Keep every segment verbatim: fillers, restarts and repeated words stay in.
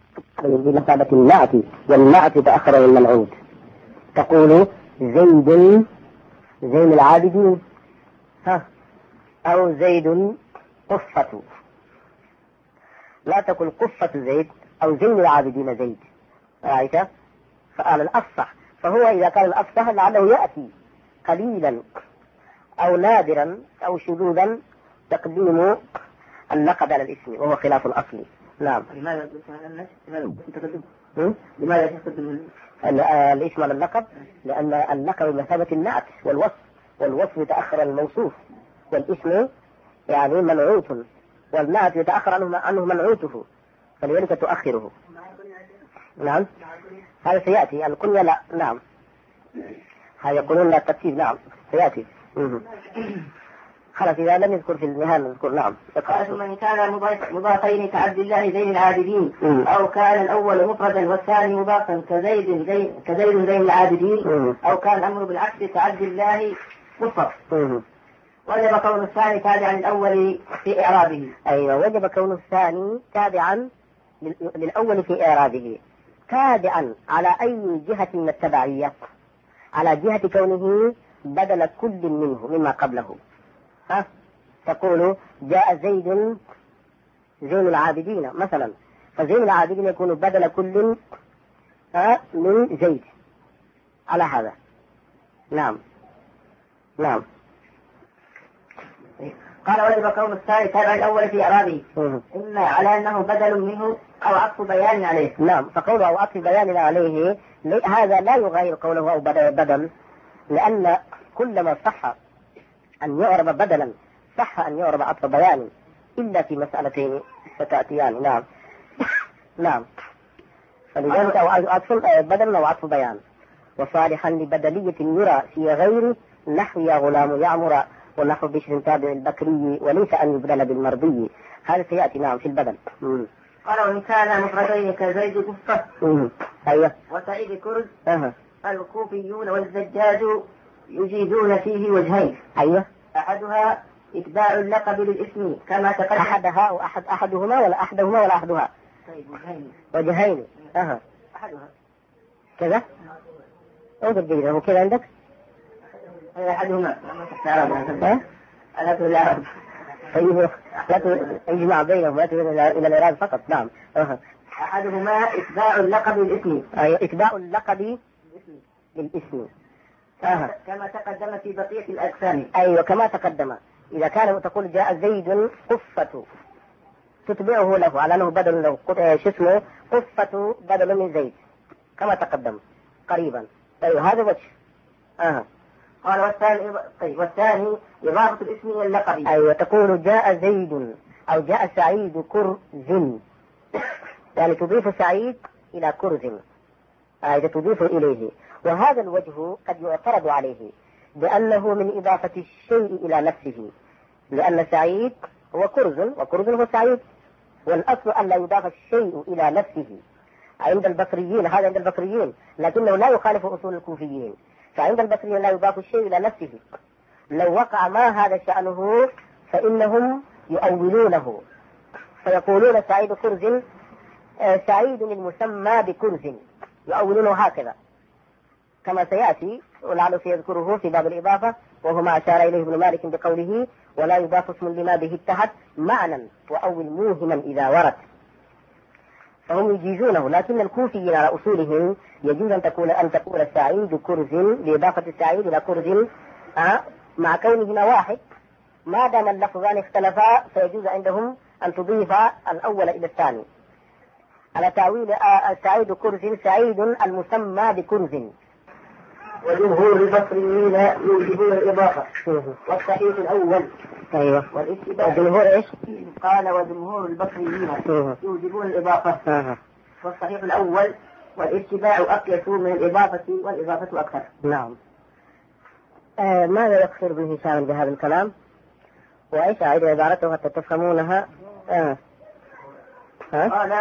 بمثابة النعت، والنعت تأخر من المنعوت. تقول زيد زين العابدين، ها، أو زيد قفة. لا تقل قفة زيد أو زين العابدين زيد، رأيت؟ فقال الأفصح. فهو إذا كان الأفصح لعله يأتي قليلا أو نادرا أو شذوذا تقديم اللقب على الاسم، وهو خلاف الأصل. نعم. لماذا لماذا تقدم الاسم على اللقب؟ لأن اللقب بمثابة النعت والوصف، والوصف يتأخر الموصوف، والاسم يعني منعوت، والنعت يتأخر عنه عنه منعوته، فلذلك تؤخره. نعم، هذا سيأتي. الكنية لا. نعم، هذا يقولون لا الترتيب. نعم سيأتي. خلاص إذا لم يذكر في النهاية نذكر. نعم. ثم إن كان مضافين كعبد الله زين العابدين، أو كان الأول مفردا والثاني مضافا كزيد زين كزيد زين العابدين، أو كان الأمر بالعكس كعبد الله مفرد، وجب كون الثاني تابعا للأول في إعرابه. أيوة، وجب كون الثاني تابعا للأول في إعرابه. تابعا على أي جهة من التبعية؟ على جهة كونه بدل كل منه مما قبله. ها، تقول جاء زيد زين العابدين مثلا، فزين العابدين يكون بدل كل ها من زيد على هذا. نعم. نعم. قال وجب كون الثاني تابع الأول في إعرابه، إما على أنه بدل منه أو عطف بيان عليه. نعم، فقوله أو عطف بيان عليه هذا لا يغير قوله أو بدل، لأن كلما صح أن يعرب بدلا صح أن يعرب عطف بيان، إلا في مسألتين ستأتيان. نعم. نعم، فلذلك أو عطف بدل أو عطف بيان. وصالحا لبدلية يرى في غير نحو يا غلام يعمر، ونحو بشر تابع البكري، وليس أن يبدل بالمرضي. هذا سيأتي. نعم، في البدل. قال وإن كان مفردين كزيد قفة أيوة وسعيد كرز، أه. الكوفيون والزجاج يجيدون فيه وجهين. أيوة، أحدها إتباع اللقب للاسم كما تقدم. أحدها أو أحد أحدهما ولا أحدهما ولا أحدها؟ طيب وجهين. وجهين. أها. أحدها كذا. انظر جيدا، هو كذا عندك؟ أحدهما. ها؟ ألا تقول العرب. طيب لا تجمع بينهم، لا تجمع إلى الإعراب فقط. نعم. أها. أحدهما إتباع اللقب للاسم. أي إتباع اللقب للاسم. أه. كما تقدم في بقية الأقسام. أيوة كما تقدم. إذا كان تقول جاء زيد قفة، تتبعه له على أنه بدل له شو اسمه قفة بدل من زيد كما تقدم قريبا. أيوة هذا وجه. أه. قال والثاني طيب والثاني إضافة الاسم إلى اللقب. أيوة، تقول جاء زيد أو جاء سعيد كرز، يعني تضيف سعيد إلى كرز، إذا تضيف إليه. وهذا الوجه قد يعترض عليه بأنه من إضافة الشيء إلى نفسه، لأن سعيد هو كرز وكرز هو سعيد، والأصل أن لا يضاف الشيء إلى نفسه عند البصريين. هذا عند البصريين، لكنه لا يخالف أصول الكوفيين. فعند البصريين لا يضاف الشيء إلى نفسه. لو وقع ما هذا شأنه فإنهم يؤولونه فيقولون سعيد كرز، سعيد المسمى بكرز، يؤولونه هكذا كما سيأتي ولعله سيذكره في باب الإضافة، وهو ما أشار إليه ابن مالك بقوله ولا يضاف اسم لما به اتحد معنى وأول موهما إذا ورد. فهم يجيزونه، لكن الكوفيين على أصولهم يجوز أن تقول أن تقول سعيد كرز بإضافة السعيد إلى كرز أه مع كونهما واحد، ما دام اللفظان اختلفا فيجوز عندهم أن تضيف الأول إلى الثاني على تأويل سعيد كرز سعيد المسمى بكرز. وجمهور البصريين يوجبون الإضافة، والصحيح الأول. أيوة. والاتباع. جمهور إيش؟ قال وجمهور البصريين يوجبون الإضافة، أه. والصحيح الأول، والاتباع أقيس من الإضافة، والإضافة أكثر. نعم. آه ماذا يقصد ابن هشام بهذا الكلام؟ وإيش أعيد عبارته حتى تفهمونها؟ آه. قال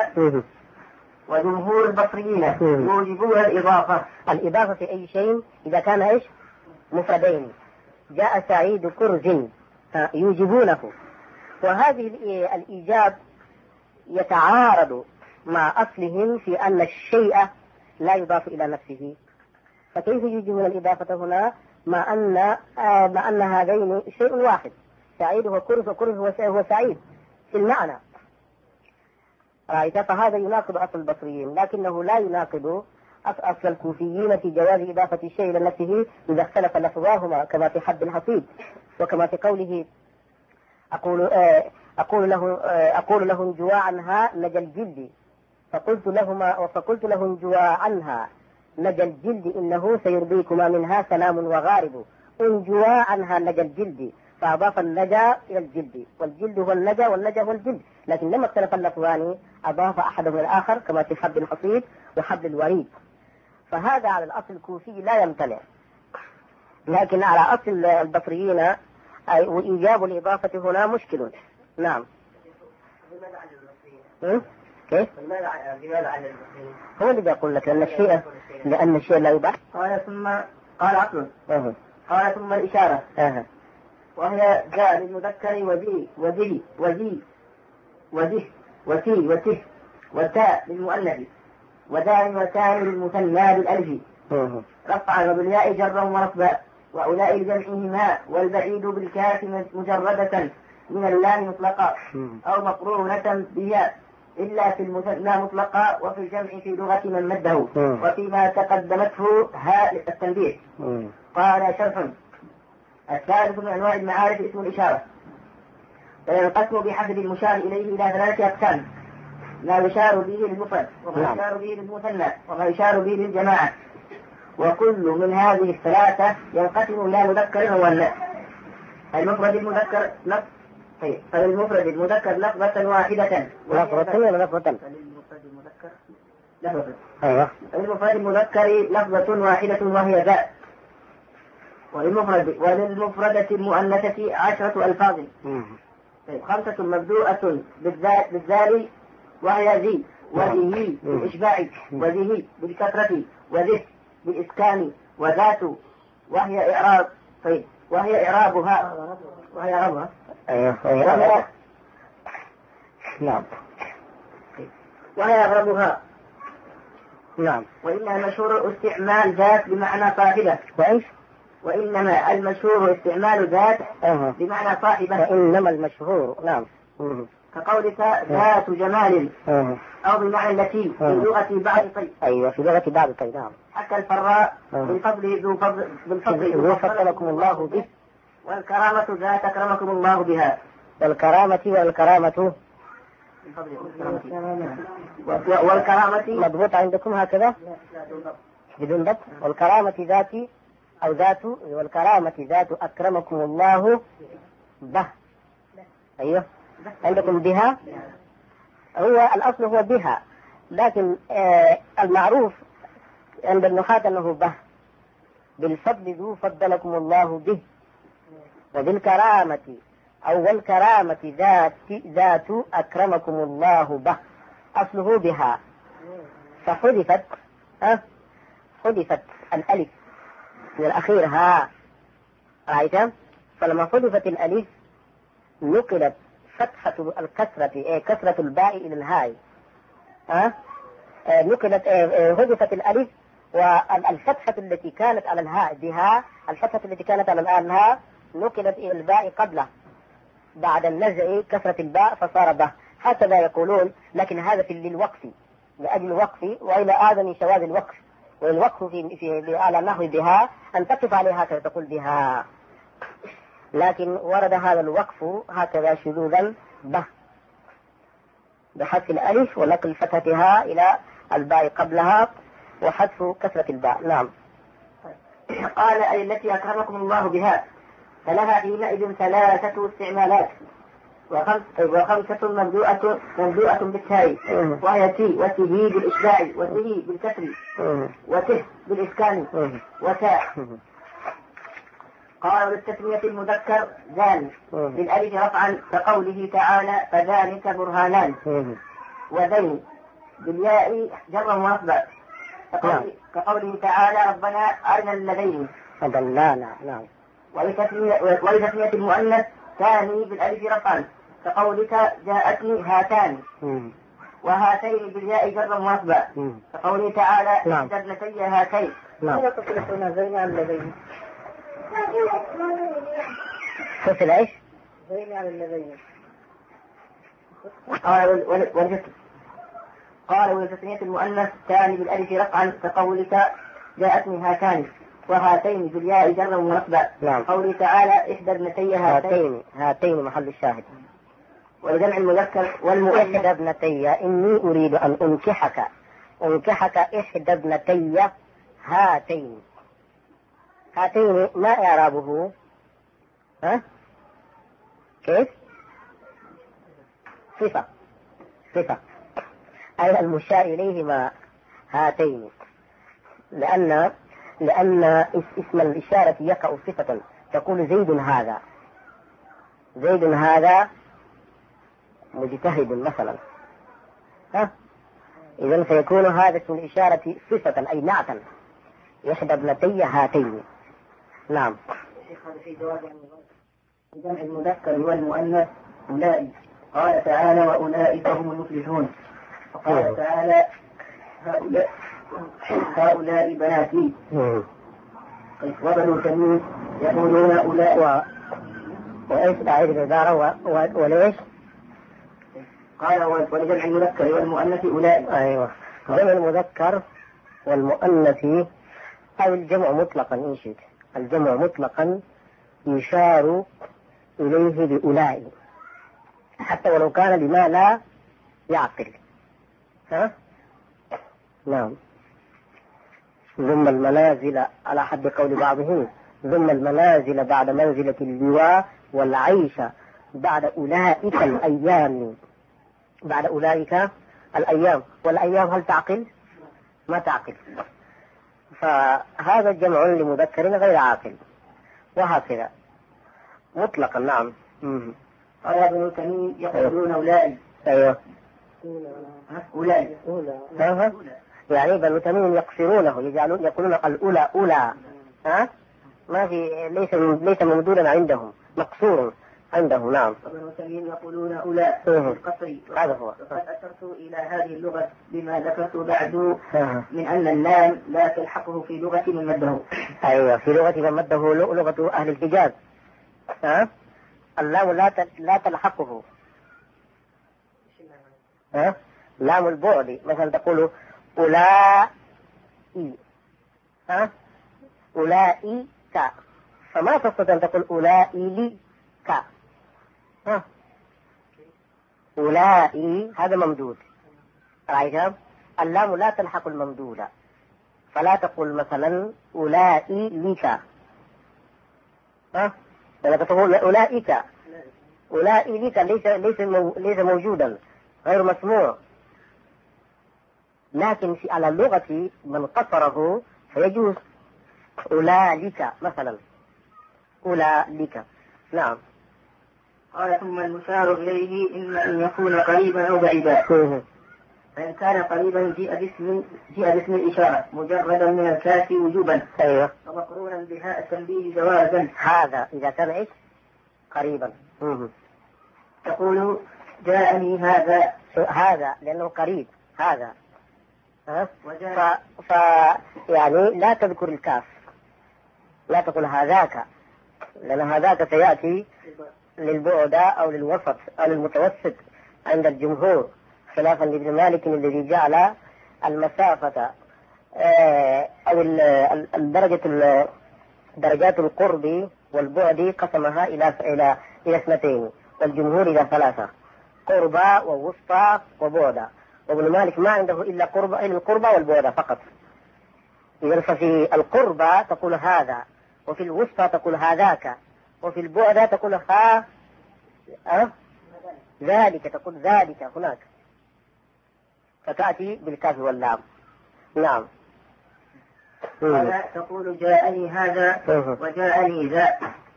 وجمهور البصريين يوجبون الإضافة. الإضافة في أي شيء إذا كان إيش؟ مفردين. جاء سعيد كرز يوجبونه، وهذه الإيجاب يتعارض مع أصلهم في أن الشيء لا يضاف إلى نفسه، فكيف يجيبون الإضافة هنا مع أن آه مع أن هذين شيء واحد، سعيد هو كرز وكرز هو سعيد في المعنى، رأيت؟ فهذا يناقض أصل البصريين، لكنه لا يناقض أصل الكوفيين في جواز إضافة الشيء إلى نفسه إذا اختلف لفظاهما، كما في حد الحصيد، وكما في قوله أقول آه أقول له آه أقول لهم جواعنها نجى الجلد، فقلت لهما فقلت لهم جواعنها نجى الجلد إنه سيرضيكما منها سلام وغارب، إن جواعنها نجى الجلد، فأضاف النجا إلى الجلد، والجلد هو النجا والنجا هو الجلد، لكن لما اختلف اللفظان أضاف أحدهما الآخر، كما في حبل الحصيد وحبل الوريد. فهذا على الأصل الكوفي لا يمتنع، لكن على أصل البصريين وإيجاب الإضافة هنا مشكل. نعم. كيف؟ لماذا عن المسلمين؟ هو اللي بيقول لك لأن الشيء لأن الشيء لا يباح. قال ثم قال عقل. أه. قال ثم الإشارة. أه. وهي جاء للمذكر وذي وذي وذي وذه وتي وته، وتاء للمؤنث، ودال وتان للمثنى بالألف، أه. رفعا وبالياء جرا ونصبا، وأولئك لجمعهما، والبعيد بالكاف مجردة من اللام مطلقا أو مقرونة بياء، إلا في المثنى مطلقا، وفي الجمع في لغة من مده، وفيما تقدمته هاء التنبيه. قال شرح. الثالث من أنواع المعارف اسم الإشارة، فينقسم بحسب المشار إليه إلى ثلاثة أقسام: ما يشار به للمفرد، وما يشار به للمثنى، وما يشار به للجماعة، وكل من هذه الثلاثة ينقسم إلى مذكر ومؤنث. المفرد المذكر لفظ، طيب فللمفرد المذكر لفظة واحدة، لفظة ولا لفظة؟ فللمفرد المذكر لفظة. أيوة. فللمفرد المذكر لفظة واحدة وهي ذات، وللمفرد وللمفردة المؤنثة عشرة ألفاظ. طيب خمسة مبدوءة بالذات بالذال وهي ذي، وذيه بالإشباع، وذيه بالكثرة، وذه بالإسكان، وذات وهي إعراب. طيب وهي إعرابها وهي إعرابها أيوة. وهي نعم وهي إعرابها نعم. وإنما المشهور استعمال ذات بمعنى صاحبة. وإيش؟ وإنما المشهور استعمال ذات أه. بمعنى صاحبة. وإنما المشهور نعم. كقولك ذات جمال، أه. أو بمعنى التي في لغة بعض طيب. أيوة في لغة بعض طيب. نعم. حتى الفراء أه. بالفضل ذو فضل بالفضل ذو فضلكم الله به، والكرامة ذات أكرمكم الله بها. والكرامة والكرامة والكرامة مضبوط عندكم هكذا بدون ضبط. والكرامة ذات أو ذات، والكرامة ذات أكرمكم الله به. أيوه عندكم بها، هو الأصل هو بها، لكن آه المعروف عند النحاة أنه به. بالفضل ذو فضلكم الله به، وبالكرامة أو والكرامة ذات ذات أكرمكم الله به، أصله بها، فحذفت أه حذفت الألف من الأخير ها، رأيت؟ فلما حذفت الألف نقلت فتحة الكسرة إيه كسرة الباء إلى الهاء، ها أه؟ نقلت إيه حذفت الألف، والفتحة التي كانت على الهاء بها، الفتحة التي كانت على الهاء نقلت إلى الباء قبله بعد النزع كسرة الباء فصار به، هكذا يقولون. لكن هذا في للوقف، لأجل الوقف، وإلى آذن شواذ الوقف، والوقف في, في على نحو بها أن تقف عليها هكذا تقول بها، لكن ورد هذا الوقف هكذا شذوذا به بحذف الألف ونقل فتحتها إلى الباء قبلها وحذف كسرة الباء. نعم. قال أي التي أكرمكم الله بها، فلها حينئذ ثلاثة استعمالات، وخمسة مبدوءة مبدوءة بالتاء، وهي تي وتهي بالإشباع، وتهي بالكسر، وته بالإسكان، وتاء. قال بالتسمية المذكر ذان بالألف رفعا كقوله تعالى فذلك برهانان، وذين بالياء جرا ونصبا كقوله تعالى ربنا أرنا اللذين فضلانا. نعم. ولتسمية المؤنث ثاني بالألف رفعا كقولك جاءتني هاتان، وهاتين بالياء جر ونصبا كقوله تعالى إحدى ابنتي هاتين. نعم. تصل زين على اللذين. تصل ايش؟ زين على اللذين. قال ولجت قال ولتثنية المؤنث تاني بالألف رفعا كقولك جاءتني هاتان وهاتين بالياء جر ونصبا. نعم. قوله تعالى إحدى ابنتي هاتين هاتين محل الشاهد. ولجمع المذكر والمؤنث إحدى ابنتي إني أريد أن أنكحك أنكحك إحدى ابنتي هاتين. هاتين ما إعرابه؟ ها؟ كيف؟ صفة صفة أي المشار إليهما هاتين، لأن لأن اسم الإشارة يقع صفة، تقول زيد هذا زيد هذا مجتهد مثلا، ها؟ إذن سيكون هذا اسم الإشارة صفة أي نعتا إحدى ابنتي هاتين. نعم. في جواب جمع المذكر والمؤنث أولئك قال تعالى وأولئك هم المفلحون. وقال تعالى هؤلاء هؤلاء بناتي. وبنو تميم يقولون أولئك و... وإيش أعيد العبارة و... و... وليش؟ قال ولجمع المذكر والمؤنث أولئك. أيوة، جمع المذكر والمؤنث أو الجمع مطلقا إن شئت، الجمع مطلقا يشار إليه بأولئك حتى ولو كان بما لا يعقل. ها؟ نعم. ثم المنازل على حد قول بعضهم ثم المنازل بعد منزلة اللواء والعيش بعد أولئك الأيام بعد أولئك الأيام والأيام هل تعقل؟ ما تعقل. فهذا جمع لمذكر غير عاقل وهكذا مطلقا. نعم. قال ابن تميم يقولون أولئك. أيوه أولئك أه. يعني بنو تميم يقصرونه يجعلون يقولون الأولى أولى، ها؟ ما في ليس ليس ممدودا عندهم، مقصور عندهم. نعم. بنو تميم يقولون أولى القصري. هذا هو. وقد أشرت إلى هذه اللغة بما ذكرت بعد من أن اللام لا تلحقه في لغة من مده. أيوه، في لغة من مده لغة أهل الحجاز، ها؟ اللام لا لا تلحقه، ها؟ لام البعد مثلا تقول أولئي، ها؟ أولئك، فما تستطيع أن تقول أولئي لك، ها؟ أولئي هذا ممدود، رأيت؟ اللام لا تلحق الممدود، فلا تقول مثلا أولئي لك، ها؟ لما تقول أولئك أولئي لك ليس ليس ليس موجودا، غير مسموع. لكن في على اللغة من قصره فيجوز أولئك مثلا، أولئك. نعم. قال ثم المشار إليه إما أن يكون قريبا أو بعيدا. فإن كان قريبا جاء باسم جاء باسم الإشارة مجردا من الكاف وجوبا. أيوه. ومقرونا بهاء التنبيه جوازا. هذا إذا كان إيش؟ قريبا. مه. تقول جاءني هذا هذا لأنه قريب هذا، ها؟ ف... ف يعني لا تذكر الكاف، لا تقول هذاك، لأن هذاك سيأتي للبعد أو للوسط أو للمتوسط عند الجمهور، خلافا لابن مالك الذي جعل المسافة أو الدرجة درجات القرب والبعد قسمها إلى إلى إلى اثنتين، والجمهور إلى ثلاثة، قربى ووسطى وبعد. وابن مالك ما عنده إلا قربى إلا القربى والبعد فقط. إذا ففي القربى تقول هذا، وفي الوسطى تقول هذاك، وفي البعد تقول ها أه؟ ذلك، تقول ذلك هناك، فتأتي بالكاف واللام. نعم. ولا تقول جاءني هذا وجاءني ذا.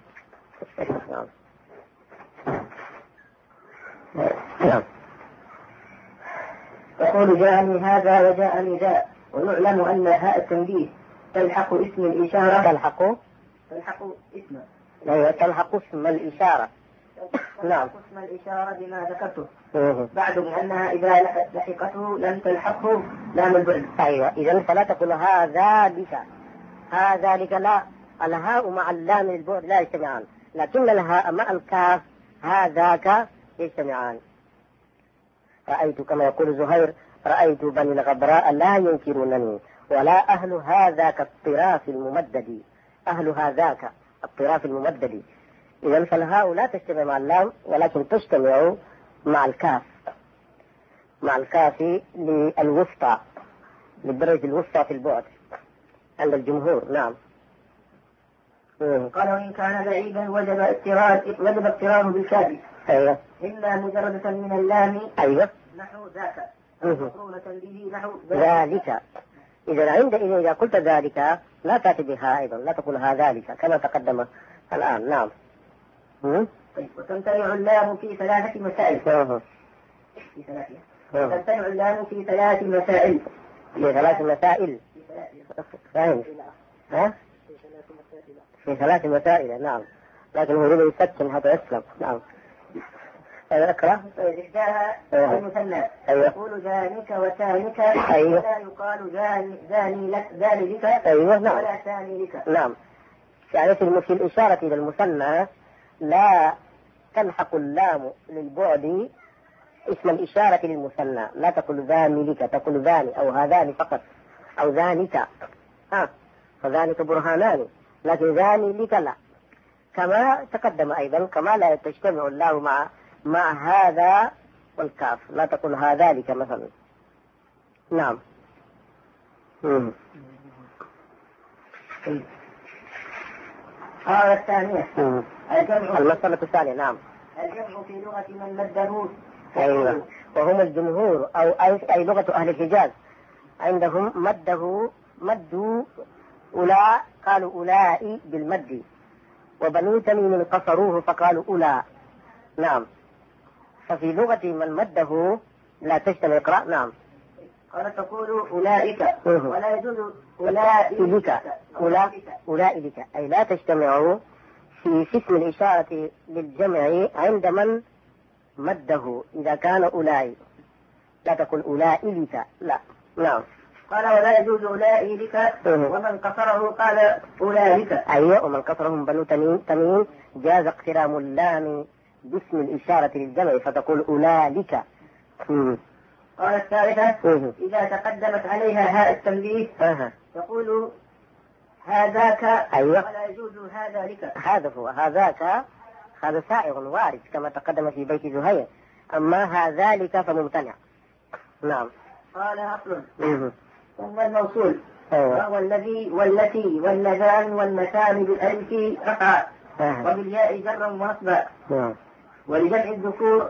نعم. تقول جاءني هذا وجاءني ذا. ويعلم أن هاء التنبيه تلحق اسم الإشارة تلحق تلحق اسم لا تلحق اسم الإشارة. نعم. اسم الإشارة بما ذكرته بعد بأنها إذا لحقته لم تلحقه لام البعد. أيوة، إذا فلا تقول هذا لك، هذا لك لا، الهاء مع اللام البعد لا يجتمعان، لكن الهاء مع الكاف هذاك يجتمعان. رأيت كما يقول زهير رأيت بني الغبراء لا ينكرونني، ولا أهل هذاك الطراف الممدد، أهل هذاك الطراف الممدد. إذا فالهاء لا تجتمع مع اللام ولكن تجتمع مع الكاف، مع الكاف للوسطى، للدرجة الوسطى في البعد عند الجمهور. نعم. قال وإن كان بعيدا وجب اقتران وجب اقترانه بالكاف. أيوة. إلا مجردة من اللام. أيوة. نحو ذاك. مقرونة به نحو ذلك. إذا عندئذ إذا قلت ذلك لا تأتي بها أيضا، لا تقول هذلك كما تقدم الآن. نعم. طيب. وتمتنع اللام في ثلاثة مسائل. في ثلاثة. وتمتنع اللام في ثلاث مسائل. في ثلاث مسائل. فاهم؟ ها؟ في ثلاث مسائل. نعم. لكن هو يريد يسكن حتى يسلم. نعم. اقرأ. إحداها المثنى. أيوة. يقول ذانك وثانك. أيوة. ولا يقال ذاني لك ذاني لك. أيوة. نعم. ولا ثاني لك. نعم. يعني في الإشارة إلى المثنى لا تلحق اللام للبعد اسم الإشارة للمثنى، لا تقول ذاني لك، تقول ذاني أو هذان فقط أو ذانك. ها فذانك برهانان، لكن ذاني لك لا. كما تقدم أيضا كما لا تجتمع اللام مع مع هذا والكاف، لا تقول هذلك مثلا. نعم. مم. قال الثانية الجمع. المسألة الثانية. نعم. الجمع في لغة من مده. أيوة. وهم الجمهور أو أي لغة أهل الحجاز عندهم مده مد أولا، قالوا أولئي بالمد، وبنو تميم قصروه فقالوا أولى. نعم. ففي لغة من مده لا تجتمع. اقرأ. نعم. قال تقول أولئك ولا يجوز أولئك. أولئك أي لا تجتمع في اسم الإشارة للجمع عند من مده إذا كان أولئك، لا تقول أولئك لا. نعم. قال ولا يجوز أولئك ومن قصره قال أولئك. أيوة. ومن قصرهم بنو تميم جاز اقترام اللام باسم الإشارة للجمع فتقول أولئك. قال الثالثة إذا تقدمت عليها هاء التنبيه أه. تقول هذاك. أيوة. ولا يجوز هذا لك. هذا هو هذاك، هذا سائغ وارد كما تقدم في بيت زهير، أما هذلك فممتنع. نعم. قال أصل ثم الموصول وهو الذي والتي واللذان والمثان بالألف رفعا وبالياء جرا ونصبا. ولجمع الذكور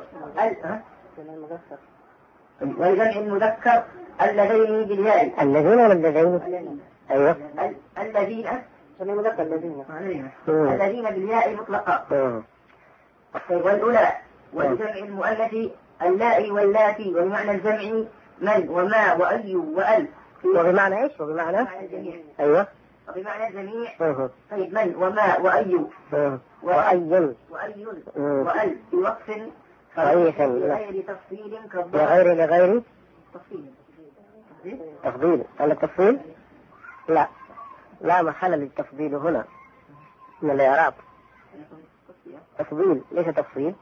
ولجمع المذكر اللذين بالياء. الذين ولا اللذين؟ أيوة. الذين المذكر الذين الذين بالياء مطلقا. والأولى ولجمع المؤنث اللائي واللاتي، وبمعنى الجمع من وما وأي وأل. وبمعنى إيش؟ وبمعنى الجميع. أيوة. وبمعنى الجميع. طيب من وما وأي وأي وأي وأل في وقف صحيح لغير تفصيل كالضرب. لغير لغير تفصيل. تفضيل. هل التفصيل؟ لا، لا محل للتفضيل هنا من الإعراب. تفضيل ليس تفصيل.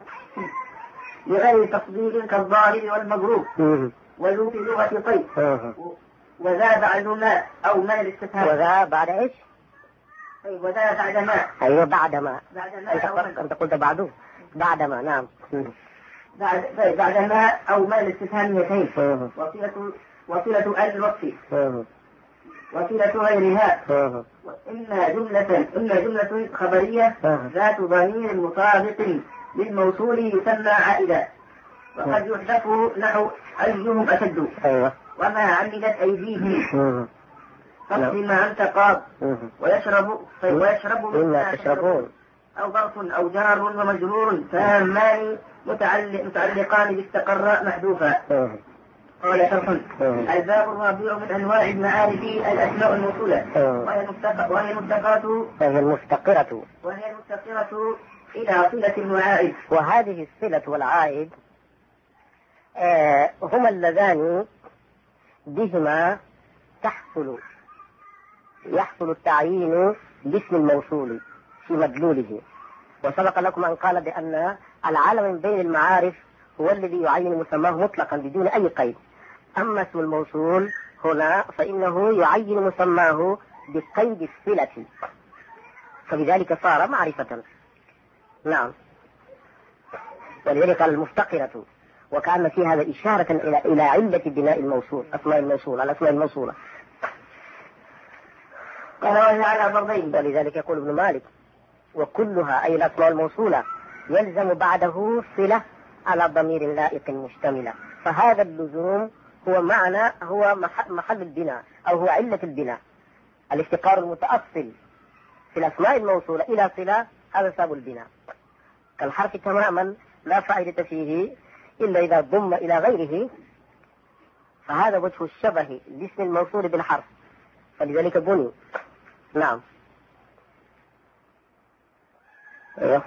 لغير تفضيل كالضارب والمضروب. وذو في لغة طيب. وذا بعد ما أو ما الاستفهام. وذا بعد إيش؟ طيب وذا بعد ما. أيوة بعد ما. بعد ما. أنت قلت بعده. بعد ما. نعم. بعد طيب بعد ما أو ما الاستفهاميتين. وصلة وصلة الوصف. وصلة غيرها. إما جملة إما جملة خبرية ذات ضمير مطابق للموصول يسمى عائدا، وقد يحذف نحو أيهم أشد. وما عملت أيديهم فاقض ما أنت قاض. ويشرب ويشرب مما تشربون. أو ظرف أو جار ومجرور فهمان متعلقان باستقر محذوفا. قال شرح الباب الرابع من أنواع المعارف الأسماء الموصولة، وهي المفتقرة وهي المفتقرة وهي المفتقرة إلى صلة وعائد. وهذه الصلة والعائد آه هما اللذان بهما تحصل يحصل التعيين لاسم الموصول في مدلوله. وسبق لكم أن قال بأن العالم من بين المعارف هو الذي يعين مسماه مطلقا بدون أي قيد. أما اسم الموصول هنا فإنه يعين مسماه بقيد الصلة، فبذلك صار معرفة. نعم. ولذلك قال المفتقرة، وكأن في هذا إشارة إلى إلى علة بناء الموصول، أسماء الموصول على أسماء الموصولة. قال وهي على ضربين. ولذلك يقول ابن مالك وكلها أي الأسماء الموصولة يلزم بعده صلة على ضمير لائق مشتملة. فهذا اللزوم هو معنى هو محل البناء أو هو علة البناء. الافتقار المتأصل في الأسماء الموصولة إلى صلة هذا سبب البناء. كالحرف تماما لا فائدة فيه إلا إذا ضم إلى غيره، فهذا وجه الشبه لاسم الموصول بالحرف، فلذلك بني. نعم. أيوه.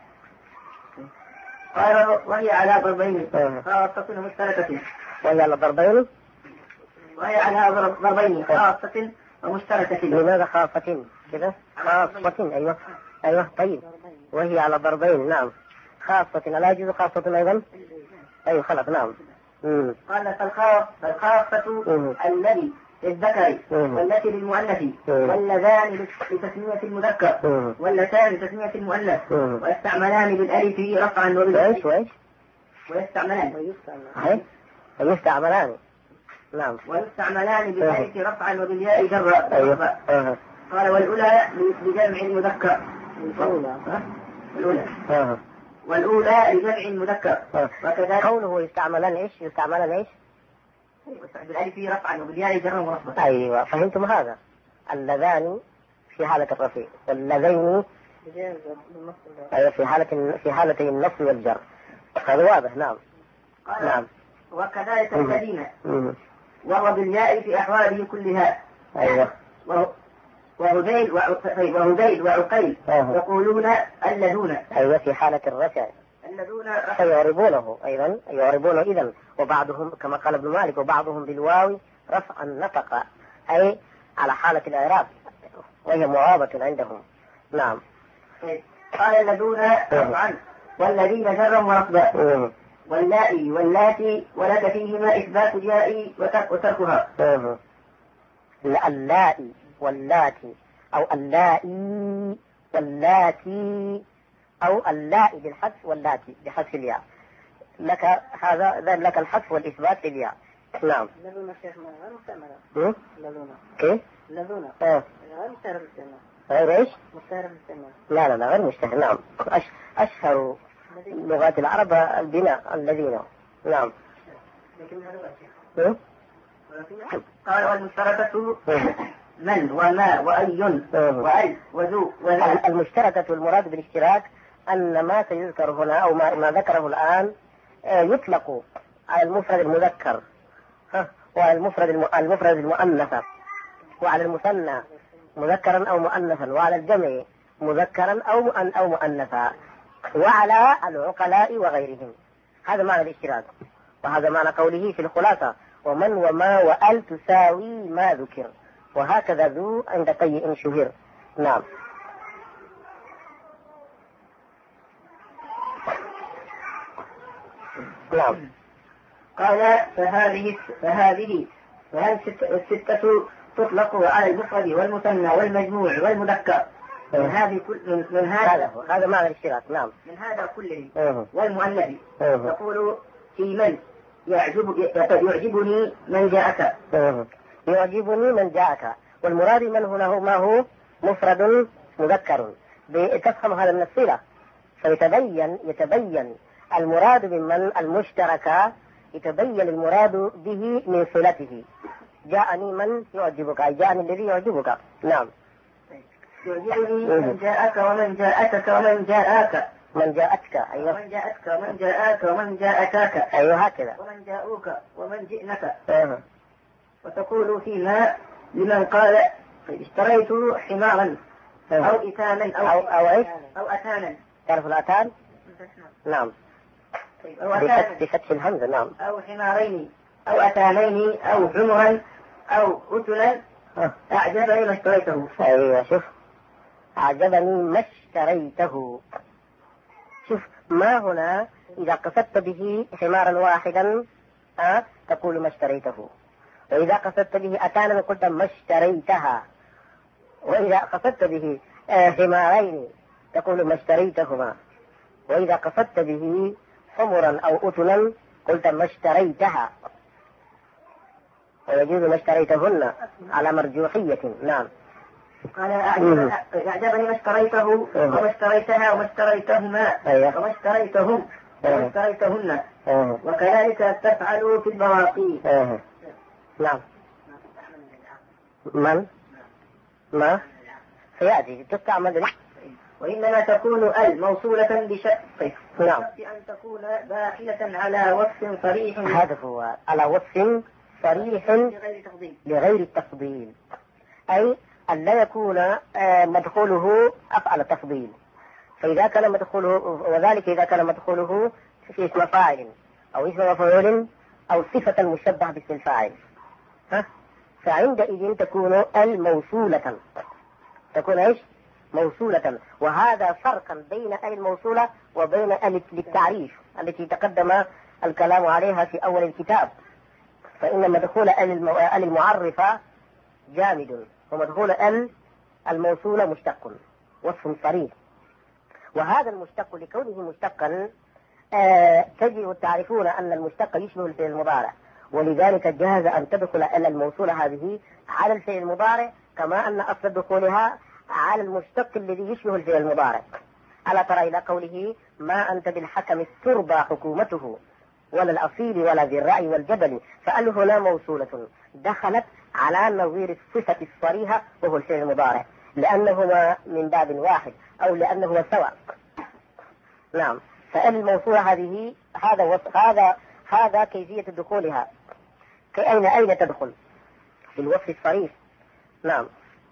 قال وهي على ضربين خاصة ومشتركة. وهي على ضربين وهي على ضربين خاصة ومشتركة. لماذا خاصة كذا؟ خاصة. أيوه أيوه طيب. وهي على ضربين. نعم. خاصة لا يجوز خاصة أيضا. أيوه خلاص. نعم. مم. قال فالخاصة الذي للذكر والتي للمؤنث واللذان لتسمية المذكر واللتان لتسمية المؤنث ويستعملان بالألف رفعا وبالياء. وإيش ويستعملان ويستعملان. نعم. ويستعملان بالألف رفعا وبالياء جرا. أيوه. أه. قال والأولى لجمع المذكر. الأولى أه. والأولى لجمع المذكر. وكذلك قوله يستعملان إيش؟ يستعملان إيش؟ بالألف رفعا وبالياء جرا ورفعا. أيوة فهمتم هذا. اللذان في حالة الرفع واللذين أيوة في حالة في حالتي النصب والجر. هذا واضح. نعم. نعم. وكذلك الذين وهو بالياء في أحواله كلها. أيوة. وهذيل وهذيل وعقيل يقولون اللذون. أيوة في حالة الرفع فيعربونه أيضا يعربونه إذن. وبعضهم كما قال ابن مالك وبعضهم بالواو رفعا نطق أي على حالة الإعراب وهي معابة عندهم. نعم. قال اللذون رفعا والذين جرا ورفضا واللائي واللاتي ولك فيهما إثبات الياء وتركها. اللائي واللاتي أو اللائي واللاتي أو اللائي بالحذف واللاتي بحذف الياء. لك هذا لك الحذف والإثبات للياء. نعم. لذون شيخ غير مستعملة. لذون. كيف؟ لذون. آه. غير مشتهر بالاستعمال. غير إيش؟ مشتهر بالاستعمال. لا لا لا غير مشتهر. نعم. أش... أشهر لغات العرب البناء الذين. نعم. لكن هذا قال والمشتركة من وما وأي وأي وذو وذا. المشتركة المراد بالاشتراك أن ما سيذكر هنا أو ما, ما ذكره الآن يطلق على المفرد المذكر وعلى المفرد المفرد المؤنث وعلى المثنى مذكرا أو مؤنثا وعلى الجمع مذكرا أو أو مؤنثا وعلى العقلاء وغيرهم. هذا معنى الاشتراك، وهذا معنى قوله في الخلاصة ومن وما وأل تساوي ما ذكر، وهكذا ذو عند قيء شهر. نعم. نعم. قال فهذه فهذه فهذه الستة تطلق على المفرد والمثنى والمجموع والمذكر من هذه كل من هذا هذا معنى الاشتراك. نعم. من هذا كله والمؤنث تقول في من يعجب يعجبني من جاءك. يعجبني من جاءك، والمراد من هنا هو ما هو مفرد مذكر. تفهم هذا من الصلة فيتبين يتبين المراد بمن المشترك، يتبين المراد به من صلته. جاءني من يعجبك أي جاءني الذي يعجبك. نعم. يعجبني من جاءك ومن جاءتك ومن جاءك. من جاءتك. أيوة. ومن جاءتك ومن جاءك ومن جاءتك. أيوة هكذا. ومن جاءوك ومن جئنك. أه. وتقول فيما لمن قال اشتريت حمارا أه. أو إتانا أو أو أو إيش؟ أو أتانا. تعرف الأتان؟ نعم. بفتح الهمزة. نعم. أو حمارين أو أتانين أو حمرا أو أتلا أعجبني ما اشتريته. أيوة شوف، أعجبني ما اشتريته. شوف ما هنا إذا قصدت به حمارا واحدا أه؟ تقول ما اشتريته، وإذا قصدت به أتانا قلت ما اشتريتها، وإذا قصدت به حمارين تقول ما اشتريتهما، وإذا قصدت به حمرا أو أتلا قلت ما اشتريتها، ويجوز ما اشتريتهن على مرجوحية. نعم. قال أعجبني ما اشتريته وما اشتريتها وما اشتريتهما وما اشتريتهم وما اشتريتهن، وكذلك تفعل في البواقي. نعم. من ما سيأتي تستعمل، وإنما تكون ال موصولة بشرط. نعم. أن تكون داخلة على وصف صريح. هذا هو، على وصف صريح لغير التفضيل، أي أن لا يكون مدخوله أفعل التفضيل. فإذا كان مدخوله، وذلك إذا كان مدخوله في اسم فاعل أو اسم مفعول أو صفة مشبهة باسم الفاعل، ها، فعندئذ تكون الموصولة، تكون ايش؟ موصولة. وهذا فرقا بين ال الموصولة وبين ال للتعريف التي تقدم الكلام عليها في أول الكتاب. فإن مدخول ال المعرفة جامد، ومدخول ال الموصولة مشتق، وصف صريح. وهذا المشتق لكونه مشتقا آه تجد تعرفون أن المشتق يشبه الفعل المضارع، ولذلك جاز أن تدخل ال الموصولة هذه على الفعل المضارع، كما أن أصل دخولها على المشتق الذي يشبه الفعل المضارع. ألا ترى إلى قوله ما أنت بالحكم ترضى حكومته ولا الأصيل ولا ذي الرأي والجدل، فأل هنا موصولة دخلت على نظير الصفة الصريحة وهو الفعل المضارع، لأنهما من باب واحد أو لأنهما سواء. نعم. فأل الموصولة هذه هذا هذا هذا كيفية دخولها. أين أين تدخل؟ في الوصف الصريح. نعم.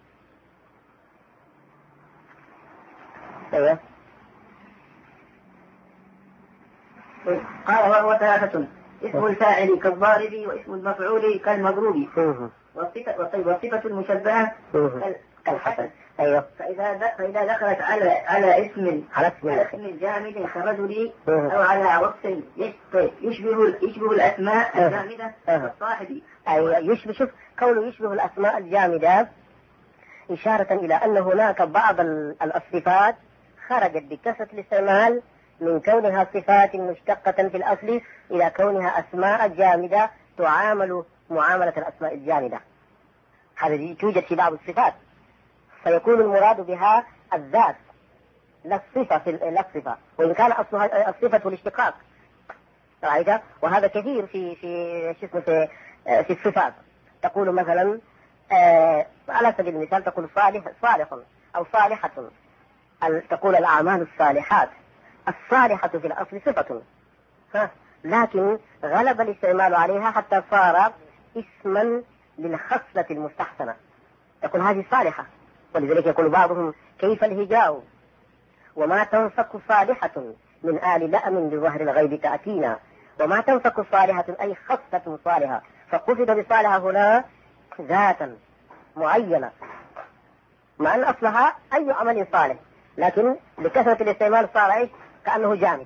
أيوة. قال وهو ثلاثة: اسم الفاعل كالضارب، واسم المفعول كالمضروب، والصفة والصفة المشبهة كالحسن. أيوة. فإذا فإذا دخلت على على اسم على اسم جامد كالرجل أو على وصف يشبه يشبه الأسماء الجامدة كالصاحب. أيوة. يشبه، شوف قوله يشبه الأسماء الجامدة إشارة إلى أن هناك بعض الصفات خرجت بكثرة الاستعمال من كونها صفات مشتقة في الأصل إلى كونها أسماء جامدة تعامل معاملة الأسماء الجامدة. هذه توجد في بعض الصفات، فيكون المراد بها الذات لا الصفة، لا الصفة، وإن كان أصلها الصفة والاشتقاق. رأيت؟ وهذا كثير في في شو اسمه في, في الصفات. تقول مثلا آه على سبيل المثال تقول صالح صالح أو صالحة، تقول الأعمال الصالحات. الصالحة في الأصل صفة، ها، لكن غلب الاستعمال عليها حتى صار اسما للخصلة المستحسنة. تقول هذه صالحة، ولذلك يقول بعضهم كيف الهجاء وما تنفك صالحة من آل لأم بظهر الغيب تأتينا. وما تنفك صالحة أي خصلة صالحة، فقصد بصالحة هنا ذاتا معينة، مع أن أصلها أي عمل صالح، لكن لكثرة الاستعمال صار إيش؟ كأنه جامد.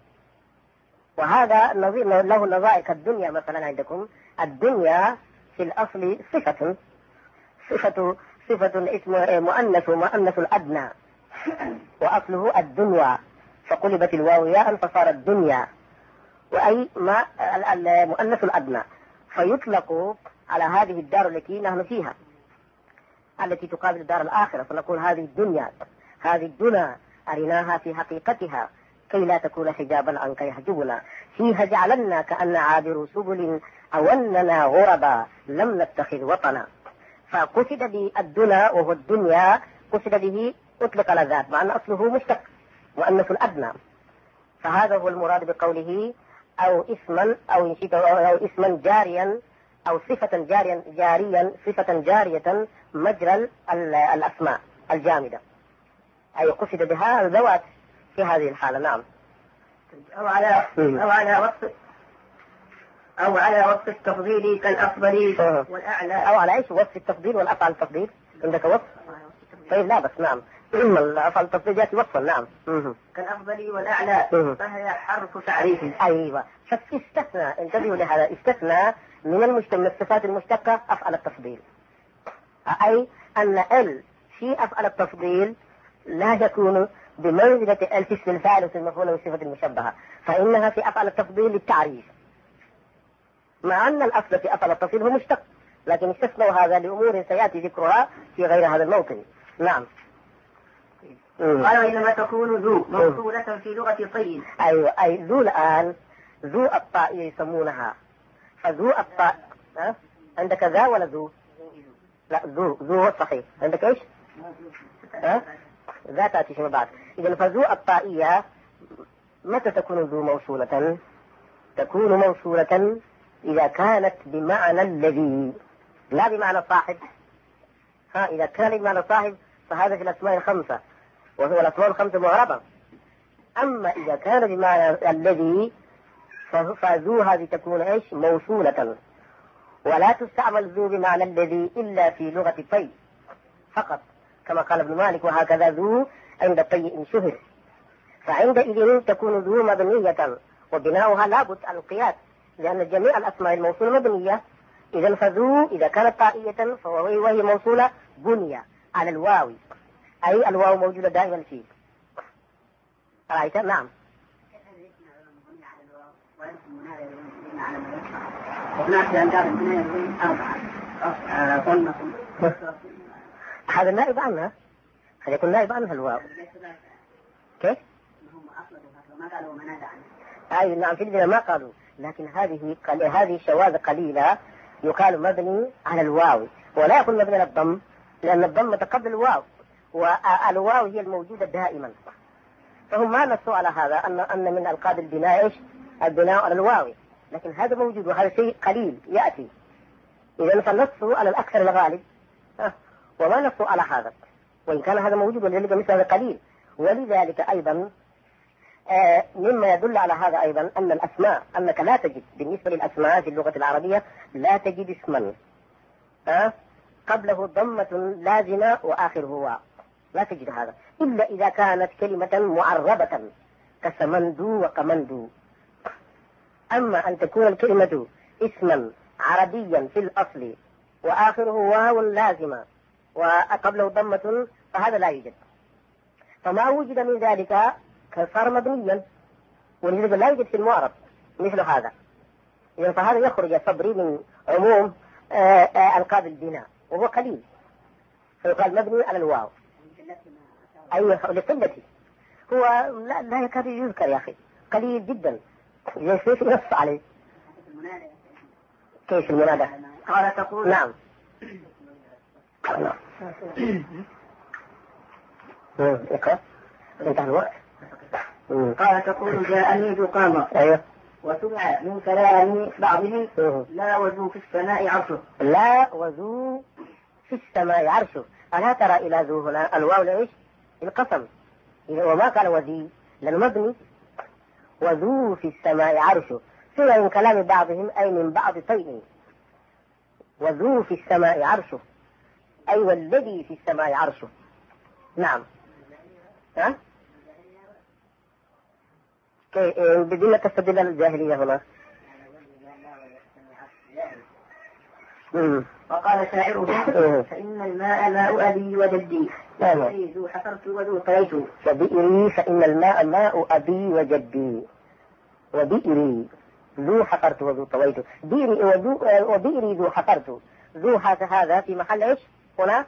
وهذا نظير له نظائر كالدنيا مثلا. عندكم الدنيا في الأصل صفة صفة صفة اسم مؤنث مؤنث الأدنى، وأصله الدنيا، فقلبت الواو ياء فصار الدنيا، وأي ما المؤنث الأدنى، فيطلق على هذه الدار التي نحن فيها التي تقابل الدار الآخرة، فنقول هذه الدنيا، هذه الدنيا أرناها في حقيقتها كي لا تكون حجابا عنك يحجبنا، فيها جعلنا كأن عابر سبل أو أننا غربا لم نتخذ وطنا. فقصد بالدنيا وهو الدنيا قصد به أطلق على ذات، مع أن أصله مشتق مؤنث الأدنى. فهذا هو المراد بقوله أو اسما أو نشيط أو اسما جاريا أو صفة جاريا جاريا صفة جارية مجرى الأسماء الجامدة، أي قصد بها الذوات في هذه الحالة. نعم. أو على أو على وصف أو على وصف التفضيل كالأفضل والأعلى. أو على إيش وصف التفضيل والأفعل التفضيل عندك وصف؟ طيب لا بس نعم الأفعل التفضيل يأتي وصفا نعم كالأفضل والأعلى فهي حرف تعريف. أيوة فاستثنى انتبهوا لهذا استثنى من المشتق من الصفات المشتقة أفعل التفضيل أي أن ال في أفعل التفضيل لا يكون بمنزلة ال في اسم الفاعل وفي المفعول والصفة المشبهة فإنها في أفعل التفضيل للتعريف مع أن الأصل في أفعل التفضيل هو مشتق لكن استثنوا هذا لأمور سيأتي ذكرها في غير هذا الموطن. نعم قال وإنما تكون ذو موصولة في لغة طيب. أيوة أي ذو الآن ذو الطائية يسمونها فذو الطائية أه؟ عندك ذا ولا ذو؟ لا ذو ذو هو الصحيح عندك إيش؟ أه؟ ذا تأتي فيما بعد. إذا فذو الطائية متى تكون ذو موصولة؟ تكون موصولة إذا كانت بمعنى الذي لا بمعنى صاحب. ها إذا كان بمعنى صاحب فهذا في الأسماء الخمسة وهو الأسماء الخمسة معربة. أما إذا كان بمعنى الذي فذو هذه تكون إيش موصولة ولا تستعمل ذو بمعنى الذي إلا في لغة طي فقط كما قال ابن مالك وهكذا ذو عند طي شهر فعندئذ تكون ذو مبنية وبناؤها لابد عن القياس لأن جميع الأسماء الموصولة مبنية. إذا فذو إذا كانت طائية وهي موصولة بني على الواو أي الواو موجودة دائما فيه. رأيت؟ نعم. هذا نائب عنها هذا يكون نائب عنها الواو. كيف؟ أي نعم في البداية ما قالوا لكن هذه هذه شواذ قليلة يقال مبني على الواو ولا يكون مبني على الضم لأن الضم قبل الواو والواو هي الموجودة دائما فهم ما نصوا على هذا أن أن من ألقاب البناء إيش البناء على الواو لكن هذا موجود وهذا شيء قليل يأتي. إذا فنصوا على الأكثر الغالب وما نصوا على هذا وإن كان هذا موجود ولذلك مثل هذا قليل. ولذلك أيضا آه مما يدل على هذا أيضا أن الأسماء أنك لا تجد بالنسبة للأسماء في اللغة العربية لا تجد اسما آه قبله ضمة لازمة وآخره واو لا تجد هذا إلا إذا كانت كلمة معربة كسمندو وكمندو. أما أن تكون الكلمة اسما عربيا في الأصل وآخره واو لازمة وقبله ضمة فهذا لا يوجد. فما وجد من ذلك صار مبنيا ولذلك لا يوجد في المعرب مثل هذا. إذا فهذا يخرج الصبري من عموم ألقاب البناء وهو قليل فيقال مبني على الواو. أيوة لقلته هو لا, لا يكاد يذكر يا أخي قليل جدا يصير ينص عليه. كيف المنادى؟ قال تقول نعم اقرأ انتهى الوقت. قال تقول جاءني ذو قامة. أيوة. وسمع من كلام بعضهم لا وذو في السماء عرشه. لا وذو في السماء عرشه. ألا ترى إلى ذو هنا الواو لإيش القسم وما قال وذي لأنه مبني وذو في السماء عرشه سمع من كلام بعضهم أي من بعض طيء وذو في السماء عرشه أي والذي في السماء عرشه. نعم ها بدون تستدل الجاهلية هنا. وقال شاعره فإن الماء ماء أبي وجدي وبئري ذو حفرت وذو طويت. وبئري فإن الماء ماء أبي وجدي وبئري ذو حفرت وذو طويت. بئري وبئري ذو حفرت ذو هذا في محل إيش هنا؟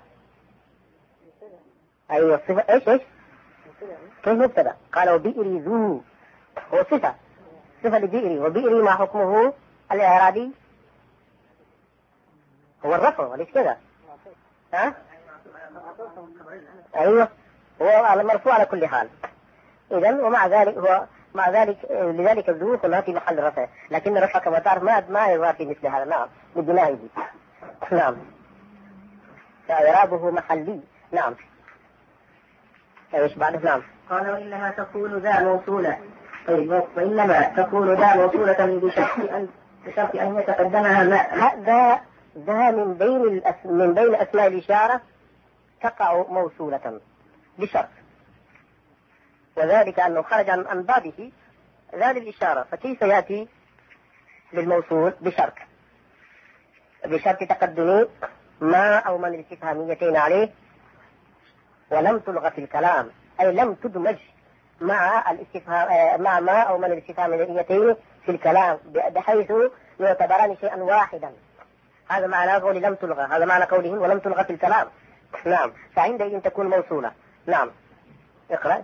أيوة صفة إيش إيش كيف مبتدأ؟ قال وبئري ذو هو صفة صفة لبئري وبئري ما حكمه الإعرابي هو الرفع وليس كذا ها؟ أيوة هو مرفوع على كل حال. إذن ومع ذلك هو مع ذلك لذلك الذو هنا في محل رفع لكن الرفع كما تعرف ما ما يظهر في مثل هذا. نعم ببنائه. نعم إعرابه محلي. نعم ايش بعد؟ نعم قال وإنها تكون ذا موصولة طيب وإنما تكون ذا موصولة بشرط أن بشرط أن يتقدمها ما هذا ذا من بين الأس... من بين أسماء الإشارة تقع موصولة بشرط، وذلك أنه خرج عن عن بابه ذا للإشارة، فكيف يأتي للموصول بشرط بشرط تقدم ما أو من الاستفهاميتين عليه، ولم تلغى في الكلام، أي لم تدمج مع الاستفهام مع ما أو من الاستفهاميتين في الكلام بحيث يعتبران شيئا واحدا. هذا معنى قول لم تلغى، هذا معنى قولهم ولم تلغى في الكلام. نعم، فعندئذ تكون موصولة. نعم، اقرأ.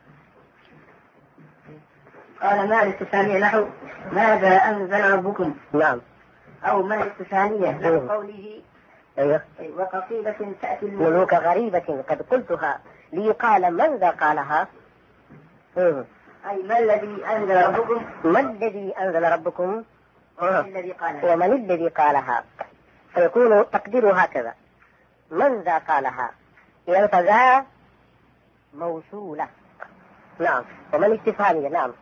قال ما الاستفهامية نحو ماذا أنزل ربكم. نعم. أو ما الاستفهامية نحو قوله أيوه. وقصيدة تأتي ملوك غريبة قد قلتها ليقال من ذا قالها. أيه. أي ما الذي أنزل ربكم. ما الذي أنزل ربكم الذي قالها. ومن الذي قالها، فيكون تقدير هكذا من ذا قالها، إذا فذا موصولة. نعم، ومن استفهامية. نعم،